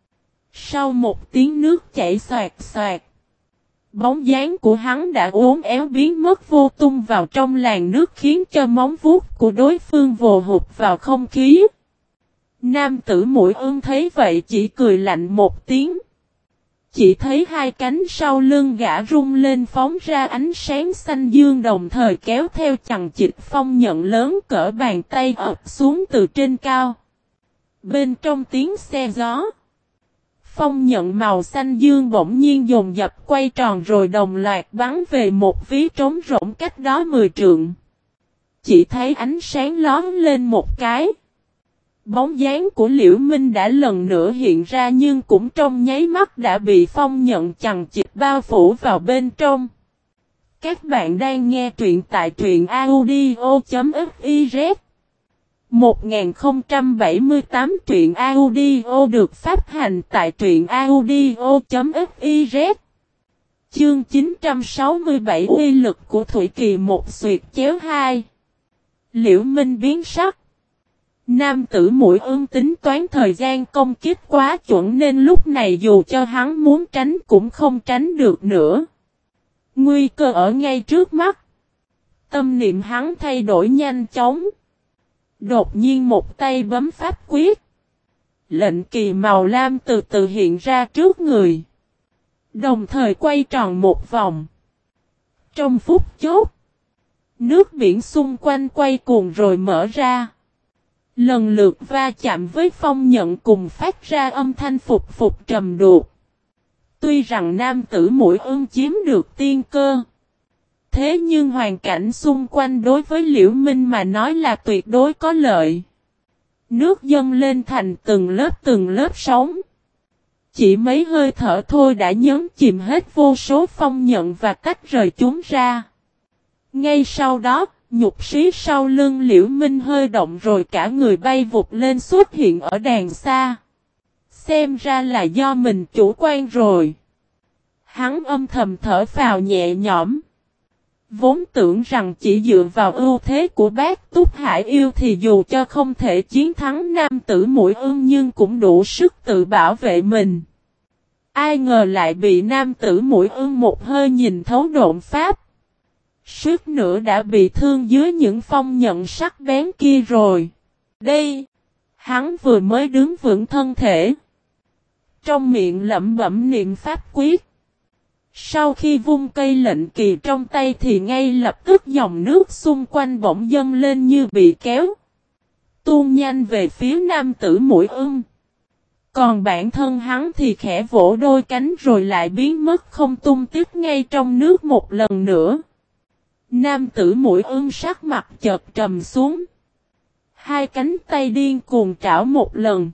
Sau một tiếng nước chảy xoạt xoạt, bóng dáng của hắn đã uốn éo biến mất vô tung vào trong làn nước, khiến cho móng vuốt của đối phương vồ hụt vào không khí. Nam tử Mũi Ưng thấy vậy chỉ cười lạnh một tiếng. Chỉ thấy hai cánh sau lưng gã rung lên phóng ra ánh sáng xanh dương, đồng thời kéo theo chằng chịt phong nhận lớn cỡ bàn tay ập xuống từ trên cao. Bên trong tiếng xe gió, phong nhận màu xanh dương bỗng nhiên dồn dập quay tròn rồi đồng loạt bắn về một ví trống rỗng cách đó 10 trượng. Chỉ thấy ánh sáng lóe lên một cái. Bóng dáng của Liễu Minh đã lần nữa hiện ra, nhưng cũng trong nháy mắt đã bị phong nhận chằng chịt bao phủ vào bên trong. Các bạn đang nghe truyện tại truyện audio.fiz. 1078 truyện audio được phát hành tại truyện audio.fiz. Chương 967 uy lực của Thủy Kỳ một xuyệt chéo 2. Liễu Minh biến sắc. Nam tử Muội Ương tính toán thời gian công kích quá chuẩn nên lúc này dù cho hắn muốn tránh cũng không tránh được nữa. Nguy cơ ở ngay trước mắt. Tâm niệm hắn thay đổi nhanh chóng. Đột nhiên một tay bấm pháp quyết. Lệnh kỳ màu lam từ từ hiện ra trước người. Đồng thời quay tròn một vòng. Trong phút chốc, nước biển xung quanh quay cuồng rồi mở ra. Lần lượt va chạm với phong nhận cùng phát ra âm thanh phục phục trầm đục. Tuy rằng nam tử Muội Ương chiếm được tiên cơ. Thế nhưng hoàn cảnh xung quanh đối với Liễu Minh mà nói là tuyệt đối có lợi. Nước dâng lên thành từng lớp sóng. Chỉ mấy hơi thở thôi đã nhấn chìm hết vô số phong nhận và tách rời chúng ra. Ngay sau đó, nhục sĩ sau lưng Liễu Minh hơi động rồi cả người bay vụt lên xuất hiện ở đàng xa. Xem ra là do mình chủ quan rồi. Hắn âm thầm thở phào nhẹ nhõm. Vốn tưởng rằng chỉ dựa vào ưu thế của bác Túc Hải Yêu thì dù cho không thể chiến thắng nam tử Muội Ương nhưng cũng đủ sức tự bảo vệ mình. Ai ngờ lại bị nam tử Muội Ương một hơi nhìn thấu độn pháp. Suýt nữa đã bị thương dưới những phong nhận sắc bén kia rồi. Đây, hắn vừa mới đứng vững thân thể. Trong miệng lẩm bẩm niệm pháp quyết. Sau khi vung cây lệnh kỳ trong tay thì ngay lập tức dòng nước xung quanh bỗng dâng lên như bị kéo. Tuôn nhanh về phía nam tử Muội Ương. Còn bản thân hắn thì khẽ vỗ đôi cánh rồi lại biến mất không tung tích ngay trong nước một lần nữa. Nam tử Muội Ương sắc mặt chợt trầm xuống. Hai cánh tay điên cuồng trảo một lần.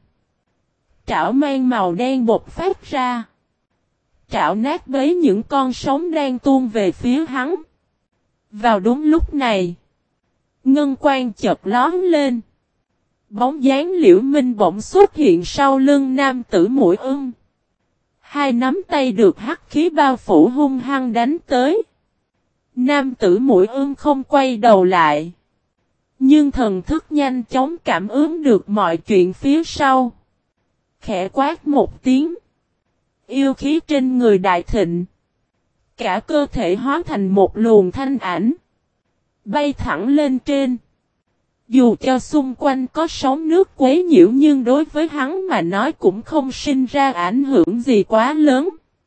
Trảo mang màu đen bột phát ra. Trảo nát bấy những con sóng đang tuôn về phía hắn. Vào đúng lúc này, ngân quang chợt lóe lên. Bóng dáng Liễu Minh bỗng xuất hiện sau lưng nam tử Muội Ương. Hai nắm tay được hắc khí bao phủ hung hăng đánh tới. Nam tử Muội Ương không quay đầu lại. Nhưng thần thức nhanh chóng cảm ứng được mọi chuyện phía sau. Khẽ quát một tiếng. Yêu khí trên người đại thịnh. Cả cơ thể hóa thành một luồng thanh ảnh. Bay thẳng lên trên. Dù cho xung quanh có sóng nước quấy nhiễu nhưng đối với hắn mà nói cũng không sinh ra ảnh hưởng gì quá lớn.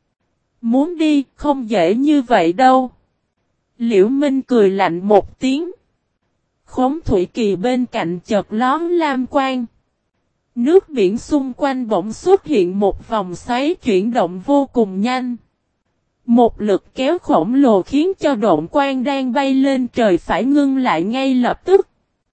Muốn đi không dễ như vậy đâu. Liễu Minh cười lạnh một tiếng. Khống thủy kỳ bên cạnh chợt lóe lam quang. Nước biển xung quanh bỗng xuất hiện một vòng xoáy chuyển động vô cùng nhanh. Một lực kéo khổng lồ khiến cho độn quang đang bay lên trời phải ngưng lại ngay lập tức.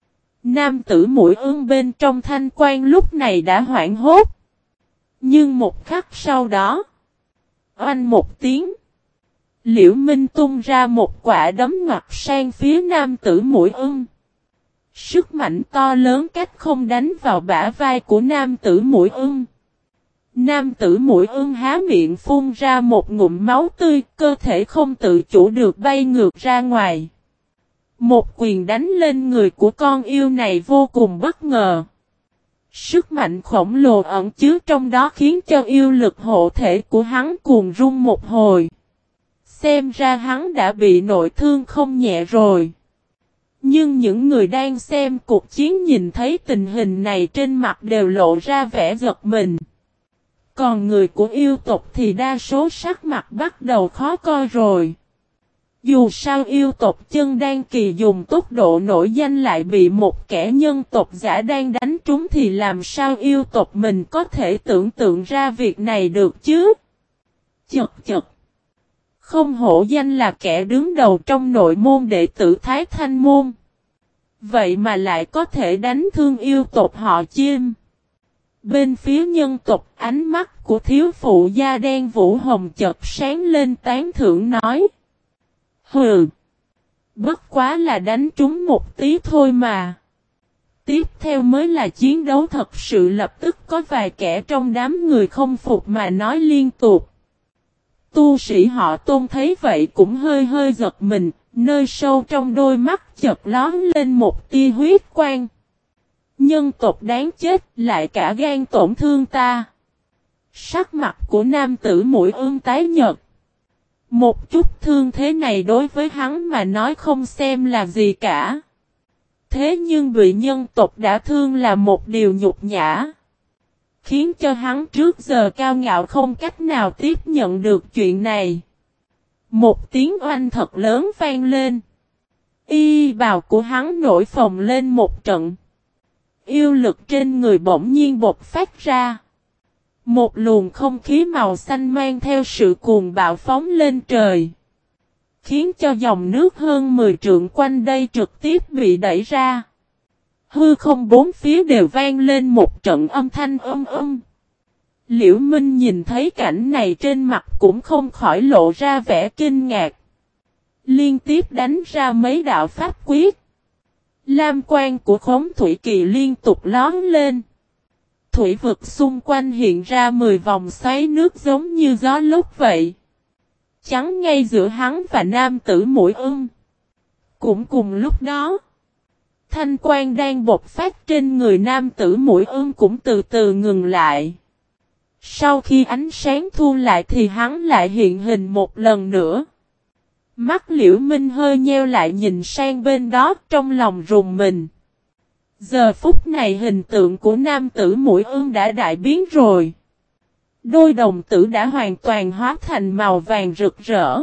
Nam tử Muội Ương bên trong thanh quang lúc này đã hoảng hốt. Nhưng một khắc sau đó, oanh một tiếng, Liễu Minh tung ra một quả đấm ngoặt sang phía nam tử Muội Ương. Sức mạnh to lớn cách không đánh vào bả vai của nam tử Muội Ương. Nam tử Muội Ương há miệng phun ra một ngụm máu tươi, cơ thể không tự chủ được bay ngược ra ngoài. Một quyền đánh lên người của con yêu này vô cùng bất ngờ. Sức mạnh khổng lồ ẩn chứa trong đó khiến cho yêu lực hộ thể của hắn cuồng rung một hồi. Xem ra hắn đã bị nội thương không nhẹ rồi. Nhưng những người đang xem cuộc chiến nhìn thấy tình hình này trên mặt đều lộ ra vẻ giật mình. Còn người của yêu tộc thì đa số sắc mặt bắt đầu khó coi rồi. Dù sao yêu tộc chân đan kỳ dùng tốc độ nổi danh lại bị một kẻ nhân tộc giả đang đánh trúng thì làm sao yêu tộc mình có thể tưởng tượng ra việc này được chứ? Chật chật. Không hổ danh là kẻ đứng đầu trong nội môn đệ tử Thái Thanh Môn. Vậy mà lại có thể đánh thương yêu tộc họ Chim. Bên phía nhân tộc ánh mắt của thiếu phụ da đen Vũ Hồng chợt sáng lên tán thưởng nói. Hừ. Bất quá là đánh trúng một tí thôi mà. Tiếp theo mới là chiến đấu thật sự, lập tức có vài kẻ trong đám người không phục mà nói liên tục. Tu sĩ họ Tôn thấy vậy cũng hơi hơi giật mình, nơi sâu trong đôi mắt chợt lóe lên một tia huyết quang. Nhân tộc đáng chết, lại cả gan tổn thương ta. Sắc mặt của nam tử Mũi Ưng tái nhợt. Một chút thương thế này đối với hắn mà nói không xem là gì cả. Thế nhưng bị nhân tộc đã thương là một điều nhục nhã. Khiến cho hắn trước giờ cao ngạo không cách nào tiếp nhận được chuyện này. Một tiếng oanh thật lớn vang lên. Y bào của hắn nổi phồng lên một trận. Yêu lực trên người bỗng nhiên bộc phát ra. Một luồng không khí màu xanh mang theo sự cuồng bạo phóng lên trời. Khiến cho dòng nước hơn 10 trượng quanh đây trực tiếp bị đẩy ra. Hư không bốn phía đều vang lên một trận âm thanh âm. Liễu Minh nhìn thấy cảnh này trên mặt cũng không khỏi lộ ra vẻ kinh ngạc. Liên tiếp đánh ra mấy đạo pháp quyết. Lam quang của Khống Thủy Kỳ liên tục lóm lên. Thủy vực xung quanh hiện ra 10 vòng xoáy nước giống như gió lốc vậy. Chắn ngay giữa hắn và nam tử Mũi Ưng. Cũng cùng lúc đó, thanh quang đang bộc phát trên người nam tử Mũi Ưng cũng từ từ ngừng lại. Sau khi ánh sáng thu lại thì hắn lại hiện hình một lần nữa. Mắt Liễu Minh hơi nheo lại nhìn sang bên đó, trong lòng rùng mình. Giờ phút này hình tượng của nam tử Mũi Ưng đã đại biến rồi. Đôi đồng tử đã hoàn toàn hóa thành màu vàng rực rỡ.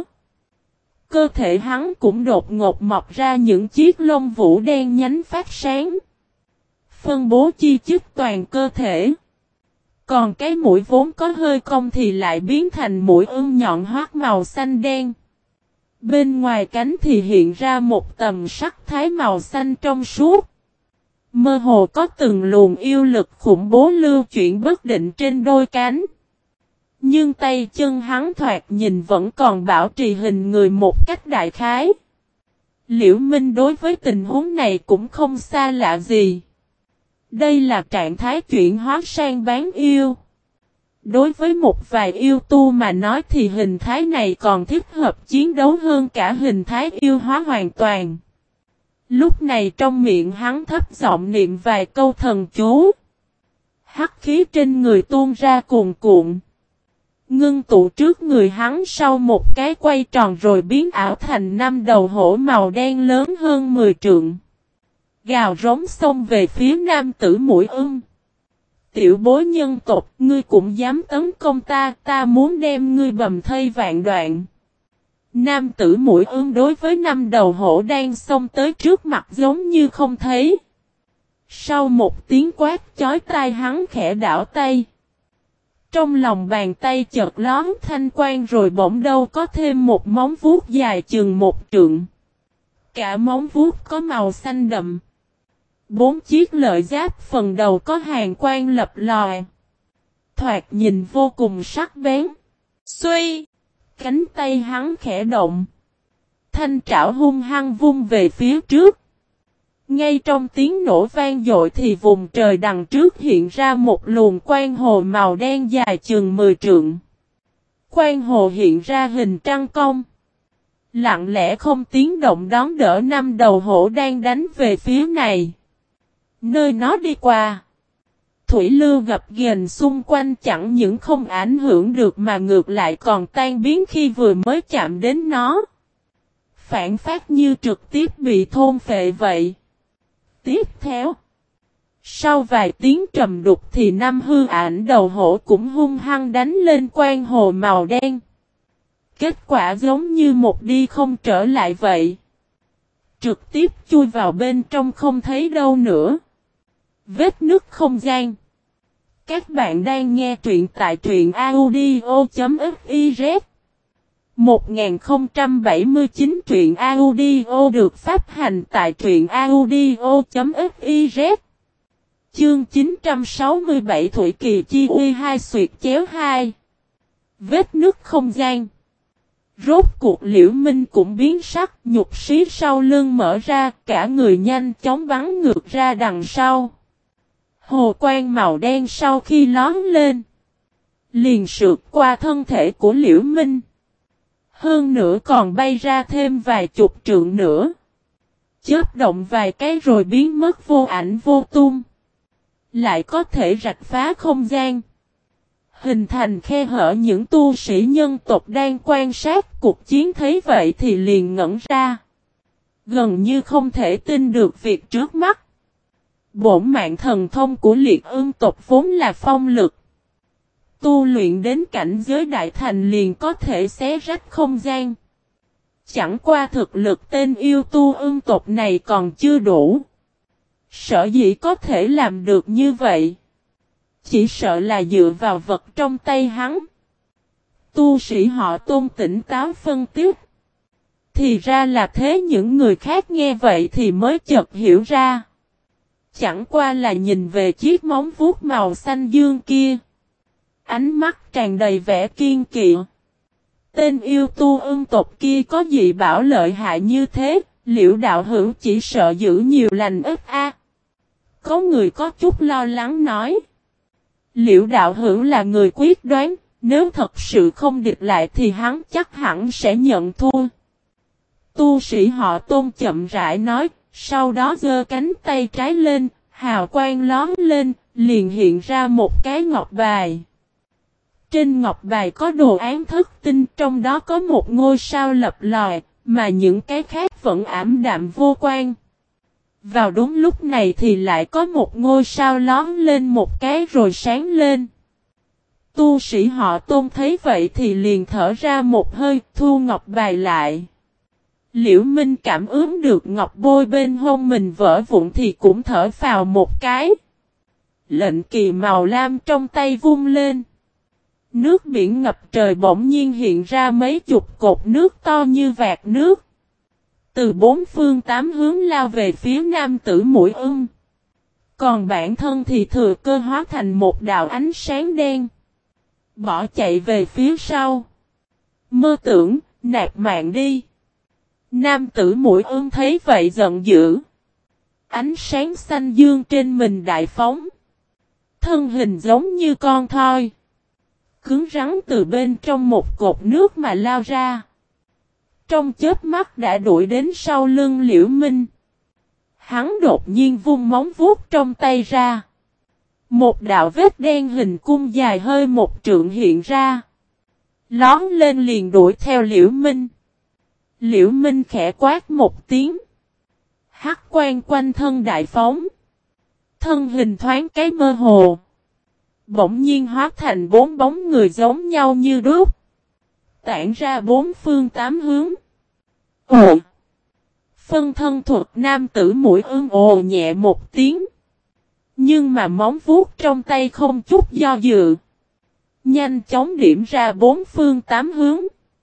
Cơ thể hắn cũng đột ngột mọc ra những chiếc lông vũ đen nhánh phát sáng. Phân bố chi chít toàn cơ thể. Còn cái mũi vốn có hơi cong thì lại biến thành mũi ưng nhọn hoắt màu xanh đen. Bên ngoài cánh thì hiện ra một tầm sắc thái màu xanh trong suốt. Mơ hồ có từng luồng yêu lực khủng bố lưu chuyển bất định trên đôi cánh. Nhưng tay chân hắn thoạt nhìn vẫn còn bảo trì hình người một cách đại khái. Liễu Minh đối với tình huống này cũng không xa lạ gì. Đây là trạng thái chuyển hóa sang bán yêu. Đối với một vài yêu tu mà nói thì hình thái này còn thích hợp chiến đấu hơn cả hình thái yêu hóa hoàn toàn. Lúc này trong miệng hắn thấp giọng niệm vài câu thần chú. Hắc khí trên người tuôn ra cuồn cuộn. Ngưng tụ trước người hắn sau một cái quay tròn rồi biến ảo thành 5 đầu hổ màu đen lớn hơn 10 trượng. Gào rống xông về phía nam tử Mũi Ưng. Tiểu bối nhân tộc, ngươi cũng dám tấn công ta, ta muốn đem ngươi bầm thây vạn đoạn. Nam tử Mũi Ưng đối với 5 đầu hổ đang xông tới trước mặt giống như không thấy. Sau một tiếng quát chói tai hắn khẽ đảo tay. Trong lòng bàn tay chợt lóe thanh quang rồi bỗng đâu có thêm một móng vuốt dài chừng 1 trượng. Cả móng vuốt có màu xanh đậm. 4 chiếc lợi giáp phần đầu có hàng quang lập lòe. Thoạt nhìn vô cùng sắc bén. Xuy! Cánh tay hắn khẽ động. Thanh trảo hung hăng vung về phía trước. Ngay trong tiếng nổ vang dội thì vùng trời đằng trước hiện ra một luồng quang hồ màu đen dài chừng 10 trượng. Quang hồ hiện ra hình trăng cong. Lặng lẽ không tiếng động đón đỡ 5 đầu hổ đang đánh về phía này. Nơi nó đi qua, thủy lưu gập ghềnh xung quanh chẳng những không ảnh hưởng được mà ngược lại còn tan biến khi vừa mới chạm đến nó. Phản phát như trực tiếp bị thôn phệ vậy. Tiếp theo, sau vài tiếng trầm đục thì 5 hư ảnh đầu hổ cũng hung hăng đánh lên quang hồ màu đen. Kết quả giống như một đi không trở lại vậy. Trực tiếp chui vào bên trong không thấy đâu nữa. Vết nứt không gian. Các bạn đang nghe truyện tại truyện audio.fiz 1079 truyện audio được phát hành tại truyện audio.fiz. Chương 967 Thủy Kỳ Chi Uy 2 Xuyệt Chéo 2. Vết nứt không gian. Rốt cuộc Liễu Minh cũng biến sắc, nhục xí sau lưng mở ra, cả người nhanh chóng bắn ngược ra đằng sau. Hồ quang màu đen sau khi lóm lên, liền sượt qua thân thể của Liễu Minh. Hơn nữa còn bay ra thêm vài chục trượng nữa. Chớp động vài cái rồi biến mất vô ảnh vô tung. Lại có thể rạch phá không gian, hình thành khe hở. Những tu sĩ nhân tộc đang quan sát cuộc chiến thấy vậy thì liền ngẩn ra. Gần như không thể tin được việc trước mắt. Bổn mạng thần thông của Liệt Ưng tộc vốn là phong lực. Tu luyện đến cảnh giới đại thành liền có thể xé rách không gian. Chẳng qua thực lực tên yêu tu ưng tộc này còn chưa đủ. Sở dĩ có thể làm được như vậy, chỉ sợ là dựa vào vật trong tay hắn. Tu sĩ họ Tôn tỉnh táo phân tích. Thì ra là thế. Những người khác nghe vậy thì mới chợt hiểu ra. Chẳng qua là nhìn về chiếc móng vuốt màu xanh dương kia. Ánh mắt tràn đầy vẻ kiên kỵ. Tên yêu tu ưng tộc kia có gì bảo lợi hại như thế, Liễu đạo hữu chỉ sợ giữ nhiều lành ít a. Có người có chút lo lắng nói. Liễu đạo hữu là người quyết đoán, nếu thật sự không địch lại thì hắn chắc hẳn sẽ nhận thua. Tu sĩ họ Tôn chậm rãi nói, sau đó giơ cánh tay trái lên, hào quang lóe lên, liền hiện ra một cái ngọc bài. Trên ngọc bài có đồ án thất tinh, trong đó có một ngôi sao lập lòi, mà những cái khác vẫn ảm đạm vô quang. Vào đúng lúc này thì lại có một ngôi sao lóe lên một cái rồi sáng lên. Tu sĩ họ Tôn thấy vậy thì liền thở ra một hơi, thu ngọc bài lại. Liễu Minh cảm ứng được ngọc bôi bên hông mình vỡ vụn thì cũng thở phào một cái. Lệnh kỳ màu lam trong tay vung lên. Nước biển ngập trời bỗng nhiên hiện ra mấy chục cột nước to như vạc nước. Từ bốn phương tám hướng lao về phía nam tử mũi ưng. Còn bản thân thì thừa cơ hóa thành một đạo ánh sáng đen. Bỏ chạy về phía sau. Mơ tưởng, nạp mạng đi. Nam tử mũi ưng thấy vậy giận dữ. Ánh sáng xanh dương trên mình đại phóng. Thân hình giống như con thoi. Cứng rắn từ bên trong một cột nước mà lao ra. Trong chớp mắt đã đuổi đến sau lưng Liễu Minh. Hắn đột nhiên vung móng vuốt trong tay ra. Một đạo vết đen hình cung dài hơi một trượng hiện ra. Lón lên liền đuổi theo Liễu Minh. Liễu Minh khẽ quát một tiếng. Hắc quang quanh thân đại phóng. Thân hình thoáng cái mơ hồ. Bỗng nhiên hóa thành bốn bóng người giống nhau như đúc. Tản ra bốn phương tám hướng. Ồ! Phân thân thuật nam tử mũi ưng ồ nhẹ một tiếng. Nhưng mà móng vuốt trong tay không chút do dự. Nhanh chóng điểm ra bốn phương tám hướng.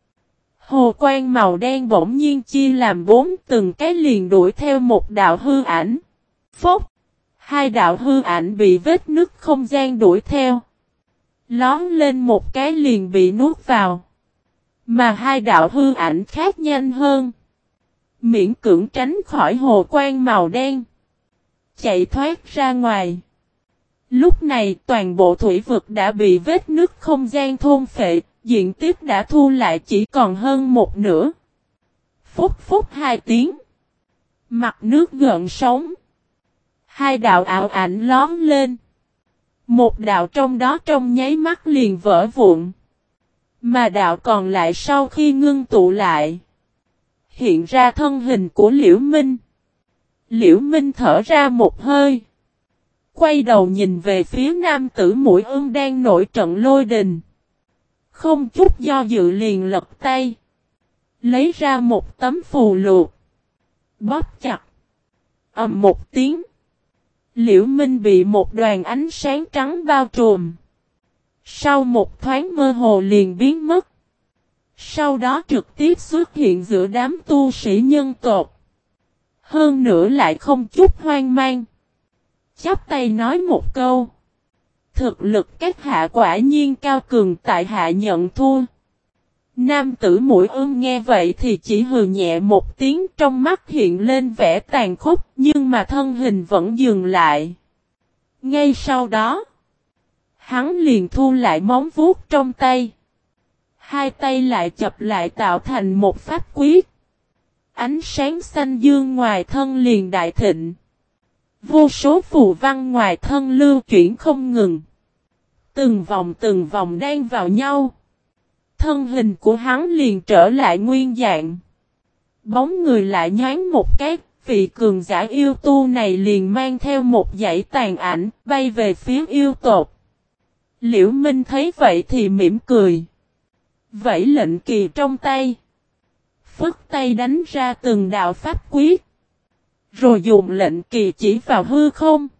Hồ quang màu đen bỗng nhiên chia làm bốn từng cái liền đuổi theo một đạo hư ảnh. Phốc! Hai đạo hư ảnh bị vết nứt không gian đuổi theo. Lón lên một cái liền bị nuốt vào. Mà hai đạo hư ảnh khác nhanh hơn. Miễn cưỡng tránh khỏi hồ quang màu đen. Chạy thoát ra ngoài. Lúc này toàn bộ thủy vực đã bị vết nứt không gian thôn phệ. Diện tích đã thu lại chỉ còn hơn một nửa. Phúc phúc hai tiếng. Mặt nước gợn sóng. Hai đạo ảo ảnh lóm lên. Một đạo trong đó trong nháy mắt liền vỡ vụn. Mà đạo còn lại sau khi ngưng tụ lại. Hiện ra thân hình của Liễu Minh. Liễu Minh thở ra một hơi. Quay đầu nhìn về phía nam tử mũi ưng đang nổi trận lôi đình. Không chút do dự liền lật tay. Lấy ra một tấm phù lục. Bóp chặt. Ầm một tiếng. Liễu Minh bị một đoàn ánh sáng trắng bao trùm. Sau một thoáng mơ hồ liền biến mất. Sau đó trực tiếp xuất hiện giữa đám tu sĩ nhân tộc. Hơn nữa lại không chút hoang mang. Chắp tay nói một câu. Thực lực các hạ quả nhiên cao cường, tại hạ nhận thua. Nam tử mũi ưng nghe vậy thì chỉ hừ nhẹ một tiếng, trong mắt hiện lên vẻ tàn khốc, nhưng mà thân hình vẫn dừng lại. Ngay sau đó, hắn liền thu lại móng vuốt trong tay. Hai tay lại chập lại tạo thành một pháp quyết. Ánh sáng xanh dương ngoài thân liền đại thịnh. Vô số phù văn ngoài thân lưu chuyển không ngừng. Từng vòng đan vào nhau. Thân hình của hắn liền trở lại nguyên dạng. Bóng người lại nhoáng một cái, vị cường giả yêu tu này liền mang theo một dãy tàn ảnh, bay về phía yêu tộc. Liễu Minh thấy vậy thì mỉm cười. Vẫy lệnh kỳ trong tay. Phất tay đánh ra từng đạo pháp quyết. Rồi dùng lệnh kỳ chỉ vào hư không.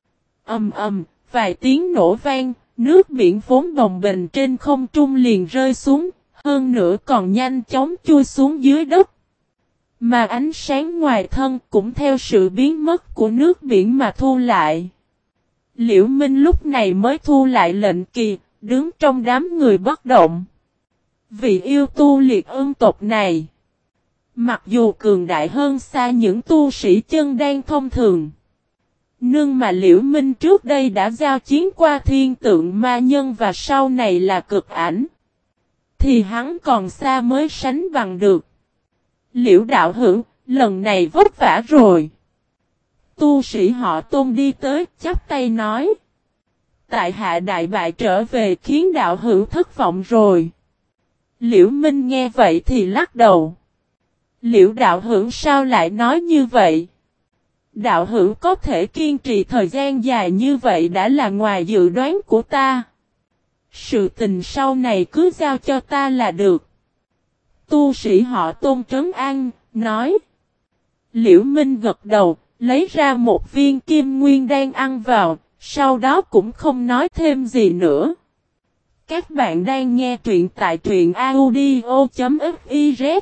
Vài tiếng nổ vang, nước biển vốn bồng bềnh trên không trung liền rơi xuống, hơn nữa còn nhanh chóng chui xuống dưới đất. Mà ánh sáng ngoài thân cũng theo sự biến mất của nước biển mà thu lại. Liễu Minh lúc này mới thu lại lệnh kỳ, đứng trong đám người bất động. Vị yêu tu liệt ưng tộc này, mặc dù cường đại hơn xa những tu sĩ chân đan thông thường, nhưng mà Liễu Minh trước đây đã giao chiến qua thiên tượng ma nhân và sau này là cực ảnh, thì hắn còn xa mới sánh bằng được. Liễu đạo hữu, lần này vất vả rồi. Tu sĩ họ Tôn đi tới, chắp tay nói. Tại hạ đại bại trở về khiến đạo hữu thất vọng rồi. Liễu Minh nghe vậy thì lắc đầu. Liễu đạo hữu sao lại nói như vậy? Đạo hữu có thể kiên trì thời gian dài như vậy đã là ngoài dự đoán của ta. Sự tình sau này cứ giao cho ta là được. Tu sĩ họ Tôn trấn an, nói. Liễu Minh gật đầu, lấy ra một viên kim nguyên đan ăn vào, sau đó cũng không nói thêm gì nữa. Các bạn đang nghe truyện tại truyện audio.fiz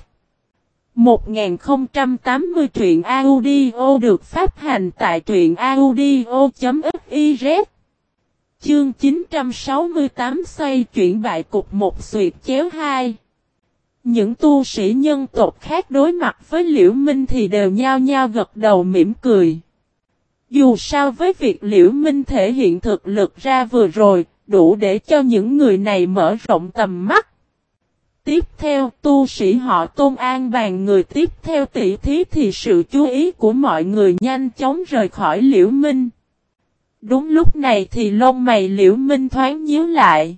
1080 truyện audio được phát hành tại truyện audio.fiz. Chương 968 xoay chuyển bại cục một xuyệt chéo hai. Những tu sĩ nhân tộc khác đối mặt với Liễu Minh thì đều nhao nhao gật đầu mỉm cười. Dù sao với việc Liễu Minh thể hiện thực lực ra vừa rồi, đủ để cho những người này mở rộng tầm mắt. Tiếp theo, tu sĩ họ Tôn an bàn người tiếp theo tỷ thí thì sự chú ý của mọi người nhanh chóng rời khỏi Liễu Minh. Đúng lúc này thì lông mày Liễu Minh thoáng nhíu lại.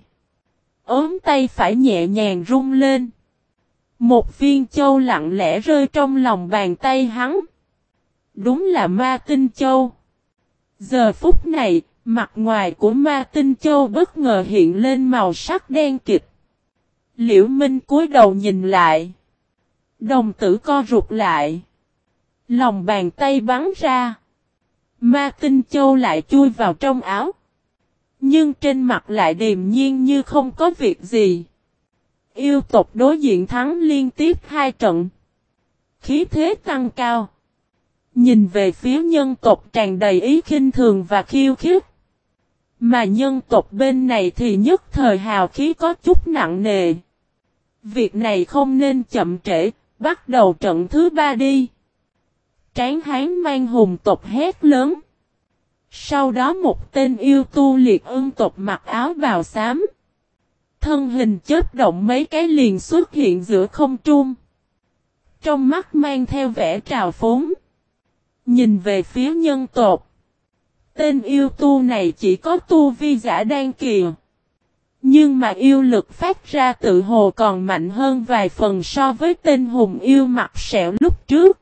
Ốm tay phải nhẹ nhàng rung lên. Một viên châu lặng lẽ rơi trong lòng bàn tay hắn. Đúng là ma tinh châu. Giờ phút này, mặt ngoài của ma tinh châu bất ngờ hiện lên màu sắc đen kịt. Liễu Minh cúi đầu nhìn lại. Đồng tử co rụt lại. Lòng bàn tay bắn ra. Ma tinh châu lại chui vào trong áo. Nhưng trên mặt lại điềm nhiên như không có việc gì. Yêu tộc đối diện thắng liên tiếp 2 trận. Khí thế tăng cao. Nhìn về phía nhân tộc tràn đầy ý khinh thường và khiêu khích. Mà nhân tộc bên này thì nhất thời hào khí có chút nặng nề. Việc này không nên chậm trễ, bắt đầu trận thứ 3 đi. Tráng hán mang hùng tộc hét lớn. Sau đó một tên yêu tu liệt ưng tộc mặc áo bào xám. Thân hình chớp động mấy cái liền xuất hiện giữa không trung. Trong mắt mang theo vẻ trào phúng. Nhìn về phía nhân tộc. Tên yêu tu này chỉ có tu vi giả đan kỳ. Nhưng mà yêu lực phát ra tự hồ còn mạnh hơn vài phần so với tên hùng yêu mặt sẹo lúc trước.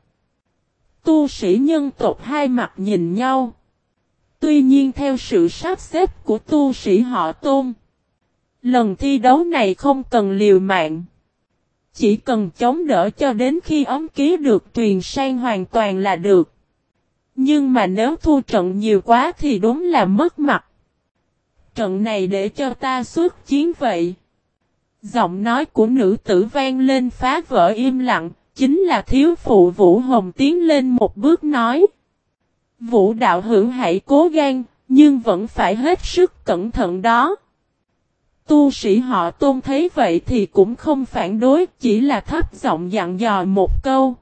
Tu sĩ nhân tộc hai mặt nhìn nhau. Tuy nhiên theo sự sắp xếp của tu sĩ họ Tôn. Lần thi đấu này không cần liều mạng. Chỉ cần chống đỡ cho đến khi ấm ký được truyền sang hoàn toàn là được. Nhưng mà nếu thua trận nhiều quá thì đúng là mất mặt. Trận này để cho ta xuất chiến vậy. Giọng nói của nữ tử vang lên phá vỡ im lặng, chính là thiếu phụ Vũ Hồng tiến lên một bước nói. Vũ đạo hữu hãy cố gắng, nhưng vẫn phải hết sức cẩn thận đó. Tu sĩ họ Tôn thấy vậy thì cũng không phản đối, chỉ là thấp giọng dặn dò một câu.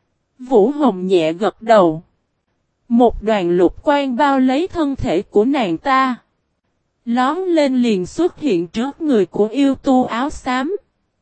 Vũ Hồng nhẹ gật đầu. Một đoàn lục quang bao lấy thân thể của nàng ta. Lón lên liền xuất hiện trước người của yêu tu áo xám.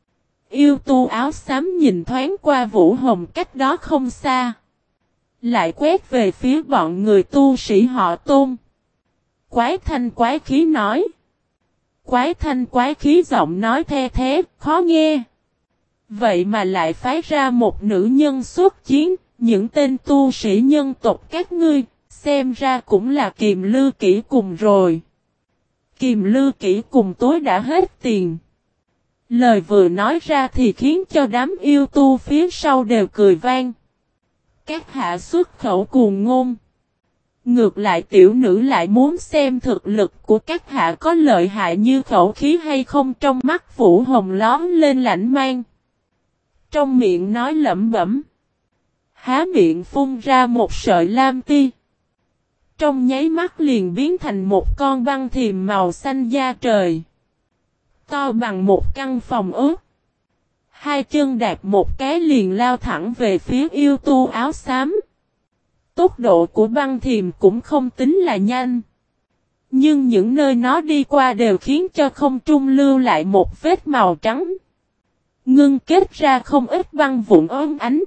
Yêu tu áo xám nhìn thoáng qua Vũ Hồng cách đó không xa. Lại quét về phía bọn người tu sĩ họ Tôn. Quái thanh quái khí nói. Quái thanh quái khí giọng nói the thế, khó nghe. Vậy mà lại phái ra một nữ nhân xuất chiến, những tên tu sĩ nhân tộc các ngươi, xem ra cũng là Kiềm Lư Kỷ cùng rồi. Kiềm Lư Kỷ cùng tối đã hết tiền. Lời vừa nói ra thì khiến cho đám yêu tu phía sau đều cười vang. Các hạ xuất khẩu cuồng ngôn. Ngược lại tiểu nữ lại muốn xem thực lực của các hạ có lợi hại như khẩu khí hay không. Trong mắt Vũ Hồng lón lên lãnh mang. Trong miệng nói lẩm bẩm. Há miệng phun ra một sợi lam ti. Trong nháy mắt liền biến thành một con băng thiềm màu xanh da trời. To bằng một căn phòng ốt. Hai chân đạp một cái liền lao thẳng về phía yêu tu áo xám. Tốc độ của băng thiềm cũng không tính là nhanh. Nhưng những nơi nó đi qua đều khiến cho không trung lưu lại một vết màu trắng. Ngưng kết ra không ít băng vụn óng ánh.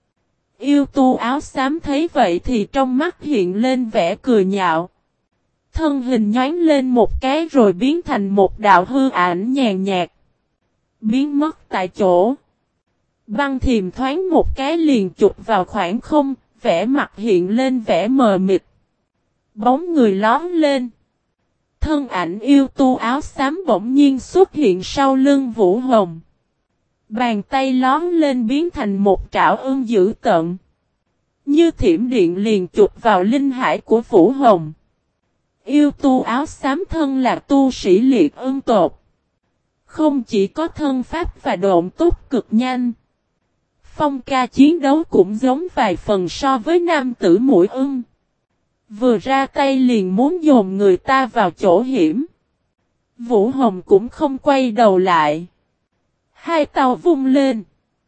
Yêu tu áo xám thấy vậy thì trong mắt hiện lên vẻ cười nhạo. Thân hình nhoáng lên một cái rồi biến thành một đạo hư ảnh nhàn nhạt. Biến mất tại chỗ. Băng thiềm thoáng một cái liền chụp vào khoảng không, vẻ mặt hiện lên vẻ mờ mịt. Bóng người lón lên. Thân ảnh yêu tu áo xám bỗng nhiên xuất hiện sau lưng Vũ Hồng. Bàn tay lón lên biến thành một trảo ương dữ tợn. Như thiểm điện liền chụp vào linh hải của Vũ Hồng. Yêu tu áo xám thân là tu sĩ liệt ương tột. Không chỉ có thân pháp và độn tốc cực nhanh. Phong ca chiến đấu cũng giống vài phần so với nam tử mũi ưng. Vừa ra tay liền muốn dồn người ta vào chỗ hiểm. Vũ Hồng cũng không quay đầu lại. Hai tàu vung lên.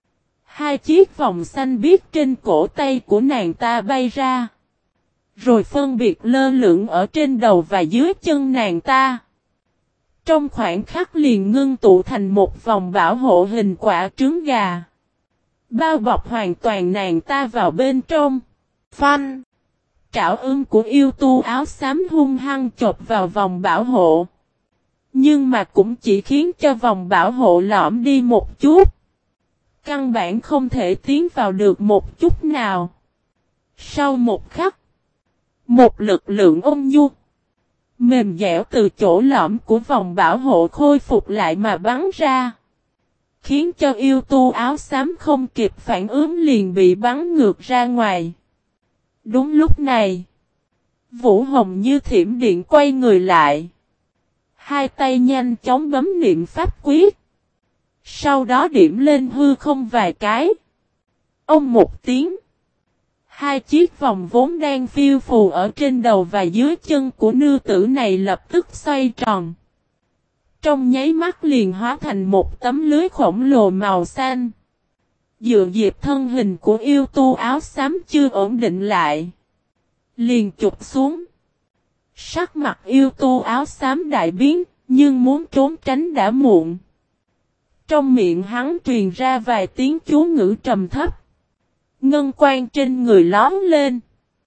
Hai chiếc vòng xanh biếc trên cổ tay của nàng ta bay ra. Rồi phân biệt lơ lửng ở trên đầu và dưới chân nàng ta. Trong khoảnh khắc liền ngưng tụ thành một vòng bảo hộ hình quả trứng gà. Bao bọc hoàn toàn nàng ta vào bên trong. Phanh. Trảo ương của yêu tu áo xám hung hăng chộp vào vòng bảo hộ. Nhưng mà cũng chỉ khiến cho vòng bảo hộ lõm đi một chút. Căn bản không thể tiến vào được một chút nào. Sau một khắc. Một lực lượng ôn nhu. Mềm dẻo từ chỗ lõm của vòng bảo hộ khôi phục lại mà bắn ra. Khiến cho yêu tu áo xám không kịp phản ứng liền bị bắn ngược ra ngoài. Đúng lúc này. Vũ Hồng như thiểm điện quay người lại. Hai tay nhanh chóng bấm niệm pháp quyết. Sau đó điểm lên hư không vài cái. Ông một tiếng. Hai chiếc vòng vốn đang phiêu phù ở trên đầu và dưới chân của nữ tử này lập tức xoay tròn. Trong nháy mắt liền hóa thành một tấm lưới khổng lồ màu xanh. Dựa dịp thân hình của yêu tu áo xám chưa ổn định lại. Liền chụp xuống. Sắc mặt yêu tu áo xám đại biến, nhưng muốn trốn tránh đã muộn. Trong miệng hắn truyền ra vài tiếng chú ngữ trầm thấp. Ngân quang trên người lón lên.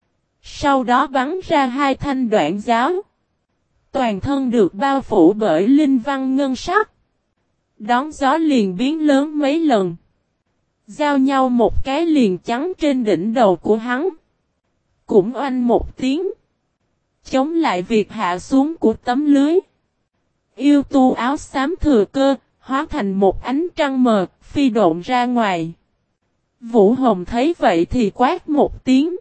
Sau đó bắn ra hai thanh đoạn giáo. Toàn thân được bao phủ bởi linh văn ngân sắc. Đón gió liền biến lớn mấy lần. Giao nhau một cái liền trắng trên đỉnh đầu của hắn. Cũng oanh một tiếng. Chống lại việc hạ xuống của tấm lưới. Yêu tu áo xám thừa cơ, hóa thành một ánh trăng mờ, phi độn ra ngoài. Vũ Hồng thấy vậy thì quát một tiếng.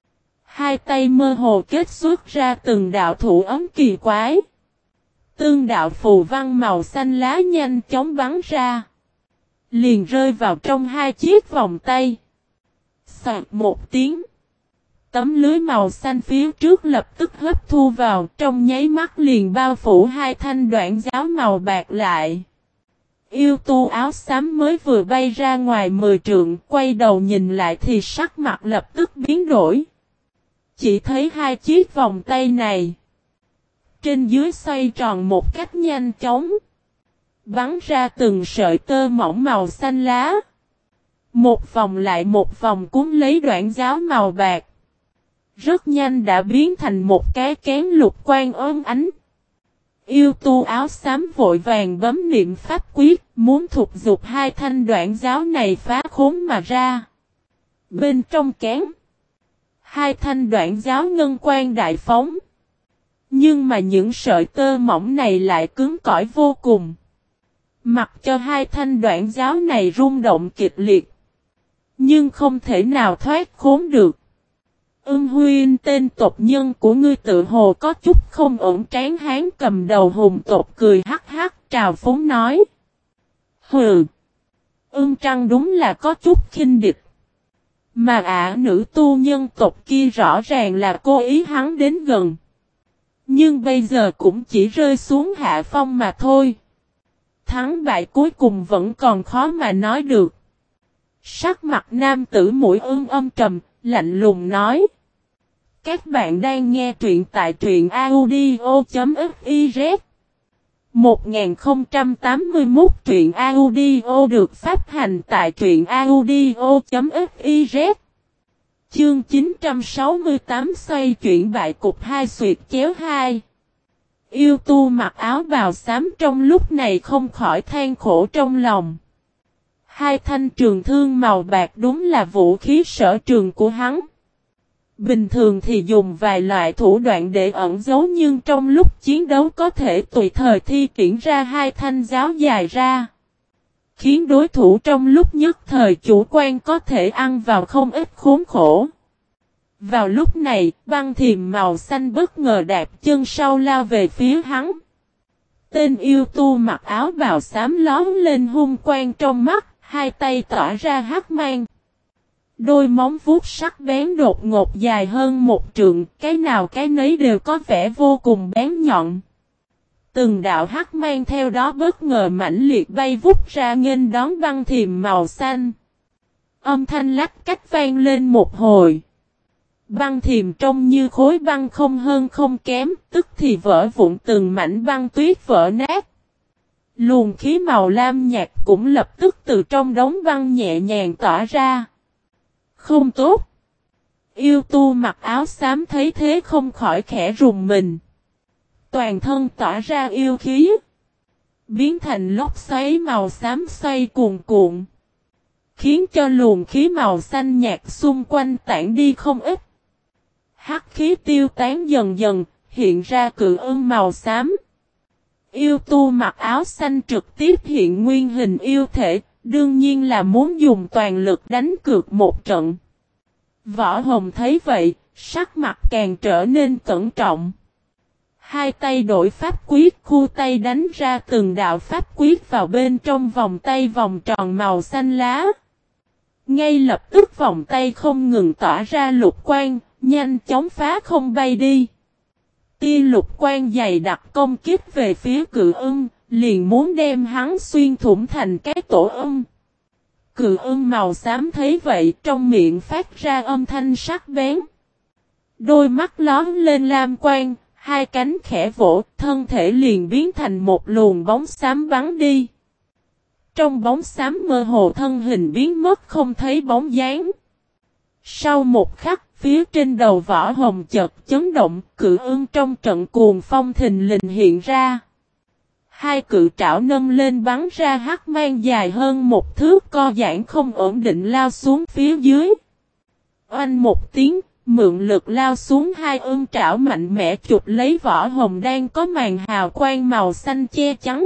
Hai tay mơ hồ kết xuất ra từng đạo thủ ấm kỳ quái. Tương đạo phù văn màu xanh lá nhanh chóng bắn ra. Liền rơi vào trong hai chiếc vòng tay. Soạt một tiếng. tấm lưới màu xanh phía trước lập tức hấp thu vào, trong nháy mắt liền bao phủ hai thanh đoạn giáo màu bạc lại. Yêu tu áo xám mới vừa bay ra ngoài 10 trượng, quay đầu nhìn lại thì sắc mặt lập tức biến đổi. Chỉ thấy hai chiếc vòng tay này trên dưới xoay tròn một cách nhanh chóng, bắn ra từng sợi tơ mỏng màu xanh lá. Một vòng lại một vòng cuốn lấy đoạn giáo màu bạc. Rất nhanh đã biến thành một cái kén lục quang óng ánh. Yêu tu áo xám vội vàng bấm niệm pháp quyết, muốn thúc giục hai thanh đoạn giáo này phá khốn mà ra. Bên trong kén, hai thanh đoạn giáo ngân quang đại phóng. Nhưng mà những sợi tơ mỏng này lại cứng cỏi vô cùng. Mặc cho hai thanh đoạn giáo này rung động kịch liệt, nhưng không thể nào thoát khốn được. Huynh, tên tộc nhân của ngươi tự hồ có chút không ổn. Tráng hán cầm đầu hùng tộc cười hắc hắc trào phúng nói. Hừ, Trăng đúng là có chút khinh địch. Mà nữ tu nhân tộc kia rõ ràng là cố ý hắn đến gần. Nhưng bây giờ cũng chỉ rơi xuống hạ phong mà thôi. Thắng bại cuối cùng vẫn còn khó mà nói được. Sắc mặt nam tử mũi âm trầm, lạnh lùng nói. Các bạn đang nghe truyện tại truyện audio.fiz 1081 truyện audio được phát hành tại truyện audio.fiz. Chương 968 xoay chuyển bại cục 2 xuyệt chéo 2. Yêu tu mặc áo bào xám trong lúc này không khỏi than khổ trong lòng. Hai thanh trường thương màu bạc đúng là vũ khí sở trường của hắn. Bình thường thì dùng vài loại thủ đoạn để ẩn giấu, nhưng trong lúc chiến đấu có thể tùy thời thi triển ra hai thanh giáo dài ra. Khiến đối thủ trong lúc nhất thời chủ quan có thể ăn vào không ít khốn khổ. Vào lúc này, băng thiềm màu xanh bất ngờ đạp chân sau lao về phía hắn. Tên yêu tu mặc áo bào xám lón lên hung quang trong mắt, hai tay tỏa ra hắc mang. Đôi móng vuốt sắc bén đột ngột dài hơn một trượng, cái nào cái nấy đều có vẻ vô cùng bén nhọn. Từng đạo hắc mang theo đó bất ngờ mãnh liệt bay vút ra nghênh đón băng thiềm màu xanh. Âm thanh lách cách vang lên một hồi. Băng thiềm trông như khối băng không hơn không kém, tức thì vỡ vụn từng mảnh băng tuyết vỡ nát. Luồng khí màu lam nhạt cũng lập tức từ trong đống băng nhẹ nhàng tỏa ra. Không tốt. Yêu tu mặc áo xám thấy thế không khỏi khẽ rùng mình. Toàn thân tỏa ra yêu khí, biến thành lốc xoáy màu xám xoay cuồn cuộn, khiến cho luồng khí màu xanh nhạt xung quanh tản đi không ít. Hắc khí tiêu tán dần dần, hiện ra cự ưng màu xám. Yêu tu mặc áo xanh trực tiếp hiện nguyên hình yêu thể, đương nhiên là muốn dùng toàn lực đánh cược một trận. Võ Hồng thấy vậy, sắc mặt càng trở nên cẩn trọng. Hai tay đổi pháp quyết, khu tay đánh ra từng đạo pháp quyết vào bên trong vòng tay vòng tròn màu xanh lá. Ngay lập tức vòng tay không ngừng tỏa ra lục quang, nhanh chóng phá không bay đi. Tia lục quang dày đặc công kích về phía cự ưng, liền muốn đem hắn xuyên thủng thành cái tổ ưng. Cự ưng màu xám thấy vậy, trong miệng phát ra âm thanh sắc bén. Đôi mắt lón lên lam quang, hai cánh khẽ vỗ, thân thể liền biến thành một luồng bóng xám bắn đi. Trong bóng xám mơ hồ thân hình biến mất không thấy bóng dáng. Sau một khắc, phía trên đầu Võ Hồng chợt chấn động, cự ưng trong trận cuồng phong thình lình hiện ra. Hai cự trảo nâng lên bắn ra hắc mang dài hơn một thước co giãn không ổn định lao xuống phía dưới. Oanh một tiếng, mượn lực lao xuống, hai ưng trảo mạnh mẽ chụp lấy Võ Hồng đang có màn hào quang màu xanh che chắn.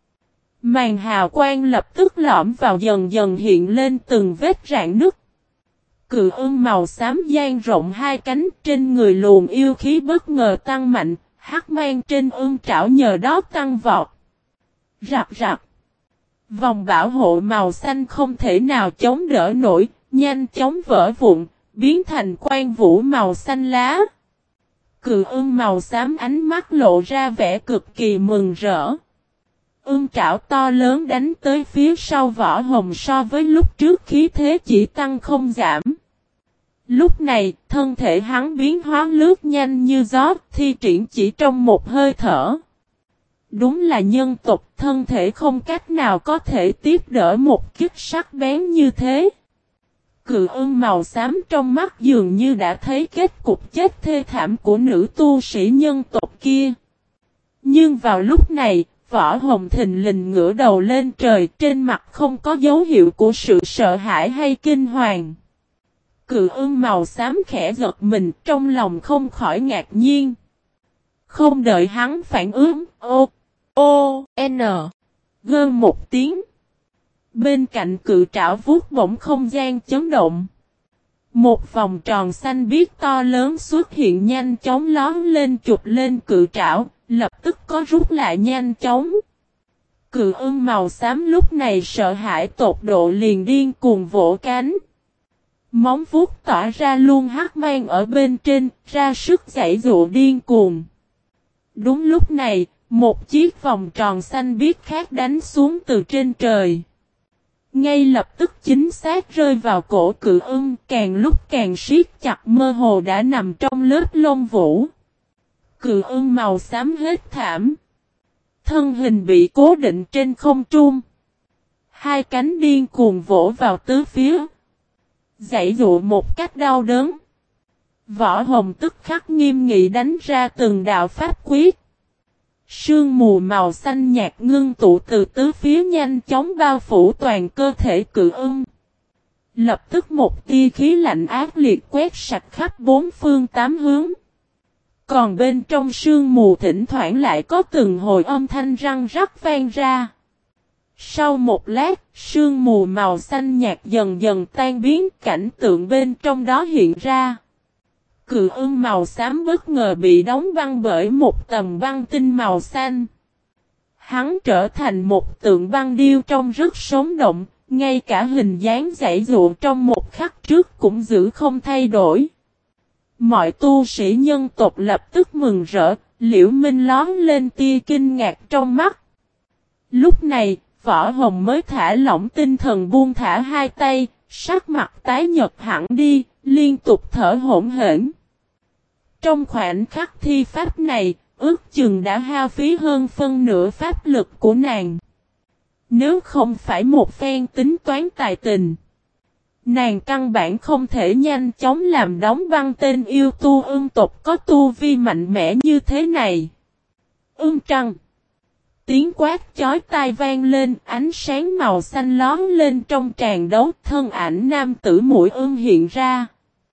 Màn hào quang lập tức lõm vào, dần dần hiện lên từng vết rạn nứt. Cự ưng màu xám dang rộng hai cánh, trên người luồng yêu khí bất ngờ tăng mạnh, hắc mang trên ưng trảo nhờ đó tăng vọt. Rạp rạp. Vòng bảo hộ màu xanh không thể nào chống đỡ nổi, nhanh chóng vỡ vụn, biến thành quang vũ màu xanh lá. Cự ưng màu xám ánh mắt lộ ra vẻ cực kỳ mừng rỡ. Ưng trảo to lớn đánh tới phía sau Võ Hồng so với lúc trước khí thế chỉ tăng không giảm. Lúc này, thân thể hắn biến hóa lướt nhanh như gió, thi triển chỉ trong một hơi thở. Đúng là nhân tộc, thân thể không cách nào có thể tiếp đỡ một kích sắc bén như thế. Cự ưng màu xám trong mắt dường như đã thấy kết cục chết thê thảm của nữ tu sĩ nhân tộc kia. Nhưng vào lúc này, Võ Hồng thình lình ngửa đầu lên trời, trên mặt không có dấu hiệu của sự sợ hãi hay kinh hoàng. Cự ưng màu xám khẽ giật mình, trong lòng không khỏi ngạc nhiên. Không đợi hắn phản ứng, gơn một tiếng. Bên cạnh cự trảo vuốt bổng không gian chấn động. Một vòng tròn xanh biếc to lớn xuất hiện nhanh chóng lón lên chụp lên cự trảo, lập tức có rút lại nhanh chóng. Cự ưng màu xám lúc này sợ hãi tột độ liền điên cuồng vỗ cánh. Móng vuốt tỏa ra luôn hắc mang ở bên trên, ra sức giãy giụa điên cuồng. Đúng lúc này, một chiếc vòng tròn xanh biếc khác đánh xuống từ trên trời. Ngay lập tức chính xác rơi vào cổ cự ưng, càng lúc càng siết chặt, mơ hồ đã nằm trong lớp lông vũ. Cự ưng màu xám hết thảm. Thân hình bị cố định trên không trung. Hai cánh điên cuồng vỗ vào tứ phía. Giãy giụa một cách đau đớn. Võ Hồng tức khắc nghiêm nghị đánh ra từng đạo pháp quyết. Sương mù màu xanh nhạt ngưng tụ từ tứ phía nhanh chóng bao phủ toàn cơ thể cự ưng. Lập tức một tia khí lạnh ác liệt quét sạch khắp bốn phương tám hướng. Còn bên trong sương mù thỉnh thoảng lại có từng hồi âm thanh răng rắc vang ra. Sau một lát, sương mù màu xanh nhạt dần dần tan biến, cảnh tượng bên trong đó hiện ra. Cự ưng màu xám bất ngờ bị đóng băng bởi một tầng băng tinh màu xanh. Hắn trở thành một tượng băng điêu trông rất sống động, ngay cả hình dáng giãy giụa trong một khắc trước cũng giữ không thay đổi. Mọi tu sĩ nhân tộc lập tức mừng rỡ, Liễu Minh lón lên tia kinh ngạc trong mắt. Lúc này, Võ Hồng mới thả lỏng tinh thần buông thả hai tay, sắc mặt tái nhợt hẳn đi, liên tục thở hổn hển. Trong khoảnh khắc thi pháp này, ước chừng đã hao phí hơn phân nửa pháp lực của nàng. Nếu không phải một phen tính toán tài tình, nàng căn bản không thể nhanh chóng làm đóng băng tên yêu tu ưng tộc có tu vi mạnh mẽ như thế này. Ưng trăng. Tiếng quát chói tai vang lên, ánh sáng màu xanh lón lên trong tràn đấu, thân ảnh nam tử mũi ưng hiện ra.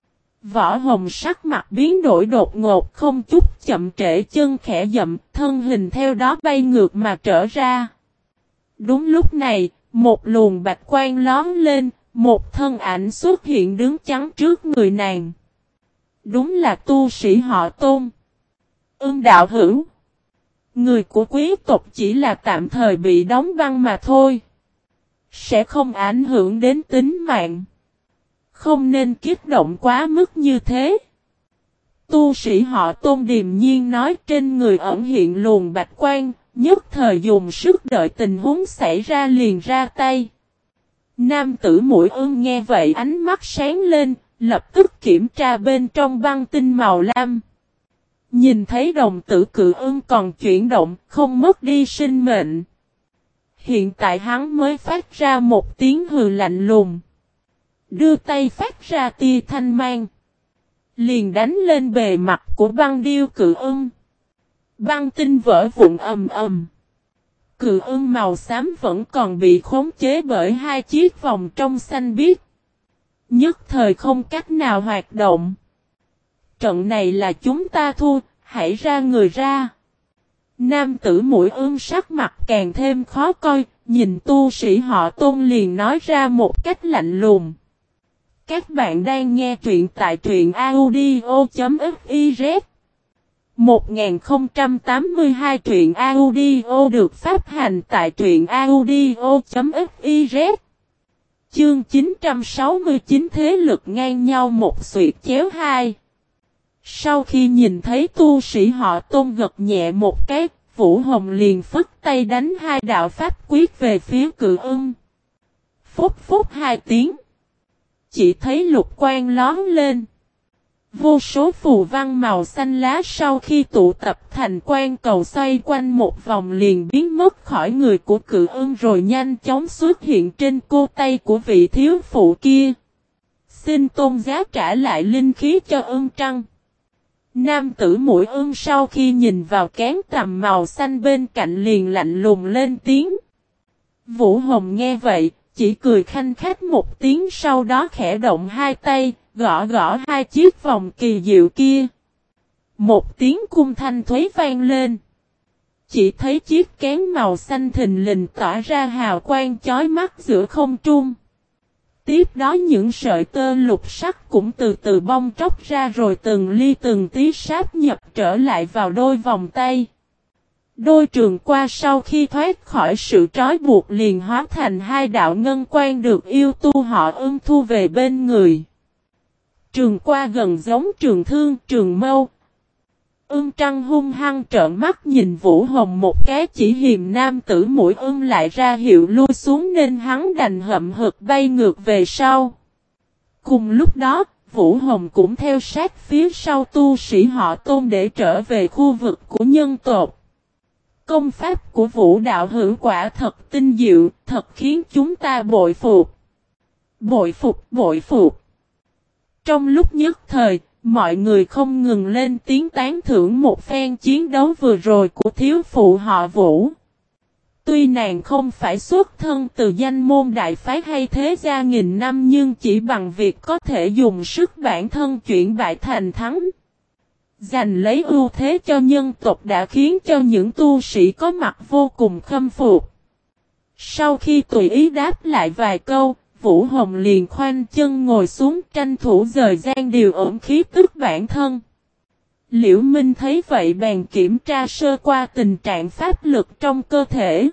Võ Hồng sắc mặt biến đổi đột ngột, không chút chậm trễ, chân khẽ dậm, thân hình theo đó bay ngược mà trở ra. Đúng lúc này, một luồng bạch quang lón lên, một thân ảnh xuất hiện đứng chắn trước người nàng. Đúng là tu sĩ họ Tôn. Ưng đạo hữu. Người của quý tộc chỉ là tạm thời bị đóng băng mà thôi. Sẽ không ảnh hưởng đến tính mạng. Không nên kích động quá mức như thế. Tu sĩ họ Tôn điềm nhiên nói, trên người ẩn hiện luồng bạch quang, nhất thời dùng sức đợi tình huống xảy ra liền ra tay. Nam tử mũi ưng nghe vậy ánh mắt sáng lên, lập tức kiểm tra bên trong băng tinh màu lam. Nhìn thấy đồng tử cự ưng còn chuyển động, không mất đi sinh mệnh. Hiện tại hắn mới phát ra một tiếng hừ lạnh lùng. Đưa tay phát ra tia thanh mang. Liền đánh lên bề mặt của băng điêu cự ưng. Băng tinh vỡ vụn ầm ầm. Cự ưng màu xám vẫn còn bị khống chế bởi hai chiếc vòng trong xanh biếc. Nhất thời không cách nào hoạt động. Trận này là chúng ta thua, hãy ra người ra. Nam tử mũi ưng sắc mặt càng thêm khó coi, nhìn tu sĩ họ Tôn liền nói ra một cách lạnh lùng. Các bạn đang nghe truyện tại truyện audio.fiz 1082 truyện audio được phát hành tại truyện audio.fiz Chương 969 thế lực ngang nhau một xuyệt chéo hai. Sau khi nhìn thấy tu sĩ họ Tôn gật nhẹ một cái, Vũ Hồng liền phất tay đánh hai đạo pháp quyết về phía Cự Ưng. Phúc phúc hai tiếng. Chỉ thấy lục quang lóm lên. Vô số phù văn màu xanh lá sau khi tụ tập thành quang cầu xoay quanh một vòng liền biến mất khỏi người của Cự Ưng rồi nhanh chóng xuất hiện trên cô tay của vị thiếu phụ kia. Xin tôn giá trả lại linh khí cho Ưng Trăng. Nam tử mũi ưng sau khi nhìn vào cán tằm màu xanh bên cạnh liền lạnh lùng lên tiếng. Vũ Hồng nghe vậy, chỉ cười khanh khách một tiếng sau đó khẽ động hai tay, gõ gõ hai chiếc vòng kỳ diệu kia. Một tiếng cung thanh thuế vang lên. Chỉ thấy chiếc kén màu xanh thình lình tỏa ra hào quang chói mắt giữa không trung. Tiếp đó những sợi tơ lục sắc cũng từ từ bong tróc ra rồi từng ly từng tí sáp nhập trở lại vào đôi vòng tay. Đôi trường qua sau khi thoát khỏi sự trói buộc liền hóa thành hai đạo ngân quang được yêu tu họ Ưng thu về bên người. Trường qua gần giống trường thương, trường mâu. Ưng Trăng hung hăng trợn mắt nhìn Vũ Hồng một cái chỉ hiềm nam tử mũi ưng lại ra hiệu lui xuống nên hắn đành hậm hực bay ngược về sau. Cùng lúc đó, Vũ Hồng cũng theo sát phía sau tu sĩ họ Tôn để trở về khu vực của nhân tộc. Công pháp của Vũ đạo hữu quả thật tinh diệu, thật khiến chúng ta bội phục. Bội phục, bội phục. Trong lúc nhất thời, mọi người không ngừng lên tiếng tán thưởng một phen chiến đấu vừa rồi của thiếu phụ họ Vũ. Tuy nàng không phải xuất thân từ danh môn đại phái hay thế gia nghìn năm nhưng chỉ bằng việc có thể dùng sức bản thân chuyển bại thành thắng. Giành lấy ưu thế cho nhân tộc đã khiến cho những tu sĩ có mặt vô cùng khâm phục. Sau khi tùy ý đáp lại vài câu, Vũ Hồng liền khoanh chân ngồi xuống tranh thủ thời gian điều ổn khí tức bản thân. Liễu Minh thấy vậy bèn kiểm tra sơ qua tình trạng pháp lực trong cơ thể.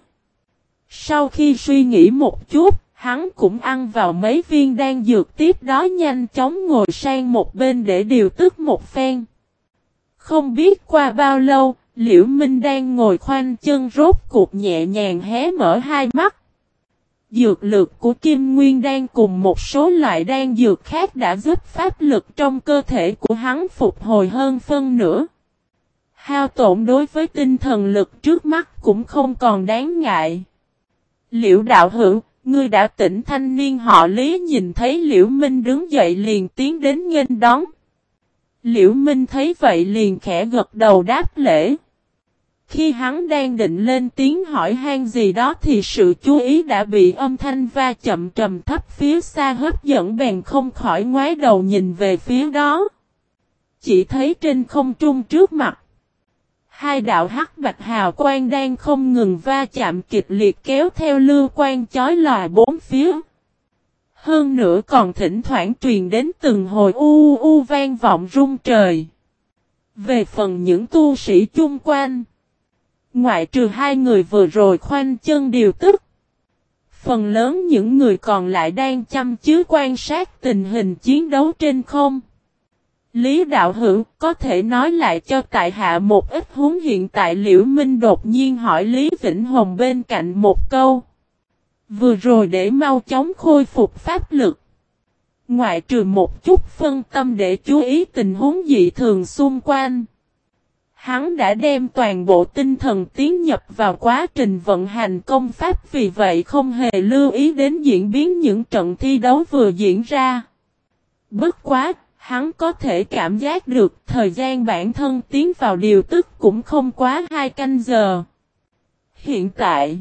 Sau khi suy nghĩ một chút, hắn cũng ăn vào mấy viên đan dược tiếp đó nhanh chóng ngồi sang một bên để điều tức một phen. Không biết qua bao lâu, Liễu Minh đang ngồi khoanh chân rốt cuộc nhẹ nhàng hé mở hai mắt. Dược lực của Kim Nguyên Đan cùng một số loại đan dược khác đã giúp pháp lực trong cơ thể của hắn phục hồi hơn phân nửa. Hao tổn đối với tinh thần lực trước mắt cũng không còn đáng ngại. Liễu đạo hữu, ngươi đã tỉnh. Thanh niên họ Lý nhìn thấy Liễu Minh đứng dậy liền tiến đến nghênh đón. Liễu Minh thấy vậy liền khẽ gật đầu đáp lễ. Khi hắn đang định lên tiếng hỏi han gì đó thì sự chú ý đã bị âm thanh va chậm trầm thấp phía xa hấp dẫn bèn không khỏi ngoái đầu nhìn về phía đó. Chỉ thấy trên không trung trước mặt, hai đạo hắc bạch hào quang đang không ngừng va chạm kịch liệt kéo theo lưu quang chói lòa bốn phía. Hơn nữa còn thỉnh thoảng truyền đến từng hồi u u vang vọng rung trời. Về phần những tu sĩ chung quanh, ngoại trừ hai người vừa rồi khoanh chân điều tức, phần lớn những người còn lại đang chăm chú quan sát tình hình chiến đấu trên không. Lý đạo hữu, có thể nói lại cho tại hạ một ít huống hiện tại? Liễu Minh đột nhiên hỏi Lý Vĩnh Hồng bên cạnh một câu. Vừa rồi để mau chóng khôi phục pháp lực, ngoại trừ một chút phân tâm để chú ý tình huống dị thường xung quanh, hắn đã đem toàn bộ tinh thần tiến nhập vào quá trình vận hành công pháp, vì vậy không hề lưu ý đến diễn biến những trận thi đấu vừa diễn ra. Bất quá, hắn có thể cảm giác được thời gian bản thân tiến vào điều tức cũng không quá 2 canh giờ. Hiện tại,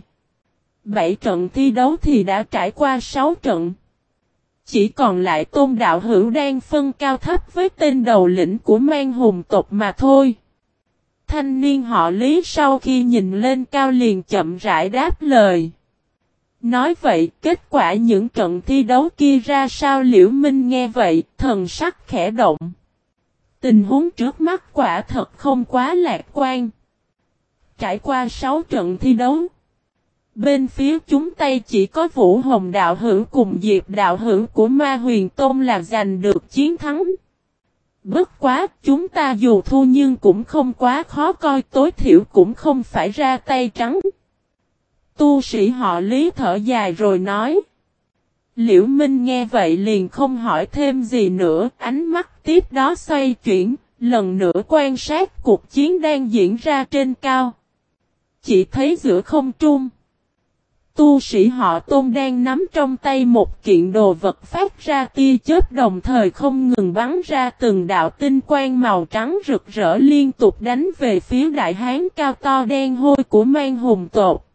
7 trận thi đấu thì đã trải qua 6 trận. Chỉ còn lại Tôn đạo hữu đang phân cao thấp với tên đầu lĩnh của Man Hùng tộc mà thôi. Thanh niên họ Lý sau khi nhìn lên cao liền chậm rãi đáp lời. Nói vậy, kết quả những trận thi đấu kia ra sao? Liễu Minh nghe vậy, thần sắc khẽ động. Tình huống trước mắt quả thật không quá lạc quan. Trải qua 6 trận thi đấu, Bên phía chúng tay chỉ có Vũ Hồng đạo hữu cùng Diệp đạo hữu của Ma Huyền Tôn là giành được chiến thắng. Bất quá, chúng ta dù thua nhưng cũng không quá khó coi, tối thiểu cũng không phải ra tay trắng. Tu sĩ họ Lý thở dài rồi nói. Liễu Minh nghe vậy liền không hỏi thêm gì nữa, ánh mắt tiếp đó xoay chuyển, lần nữa quan sát cuộc chiến đang diễn ra trên cao. Chỉ thấy giữa không trung, tu sĩ họ Tôn đang nắm trong tay một kiện đồ vật phát ra tia chớp, đồng thời không ngừng bắn ra từng đạo tinh quang màu trắng rực rỡ liên tục đánh về phía đại hán cao to đen hôi của Man Hùng tộc.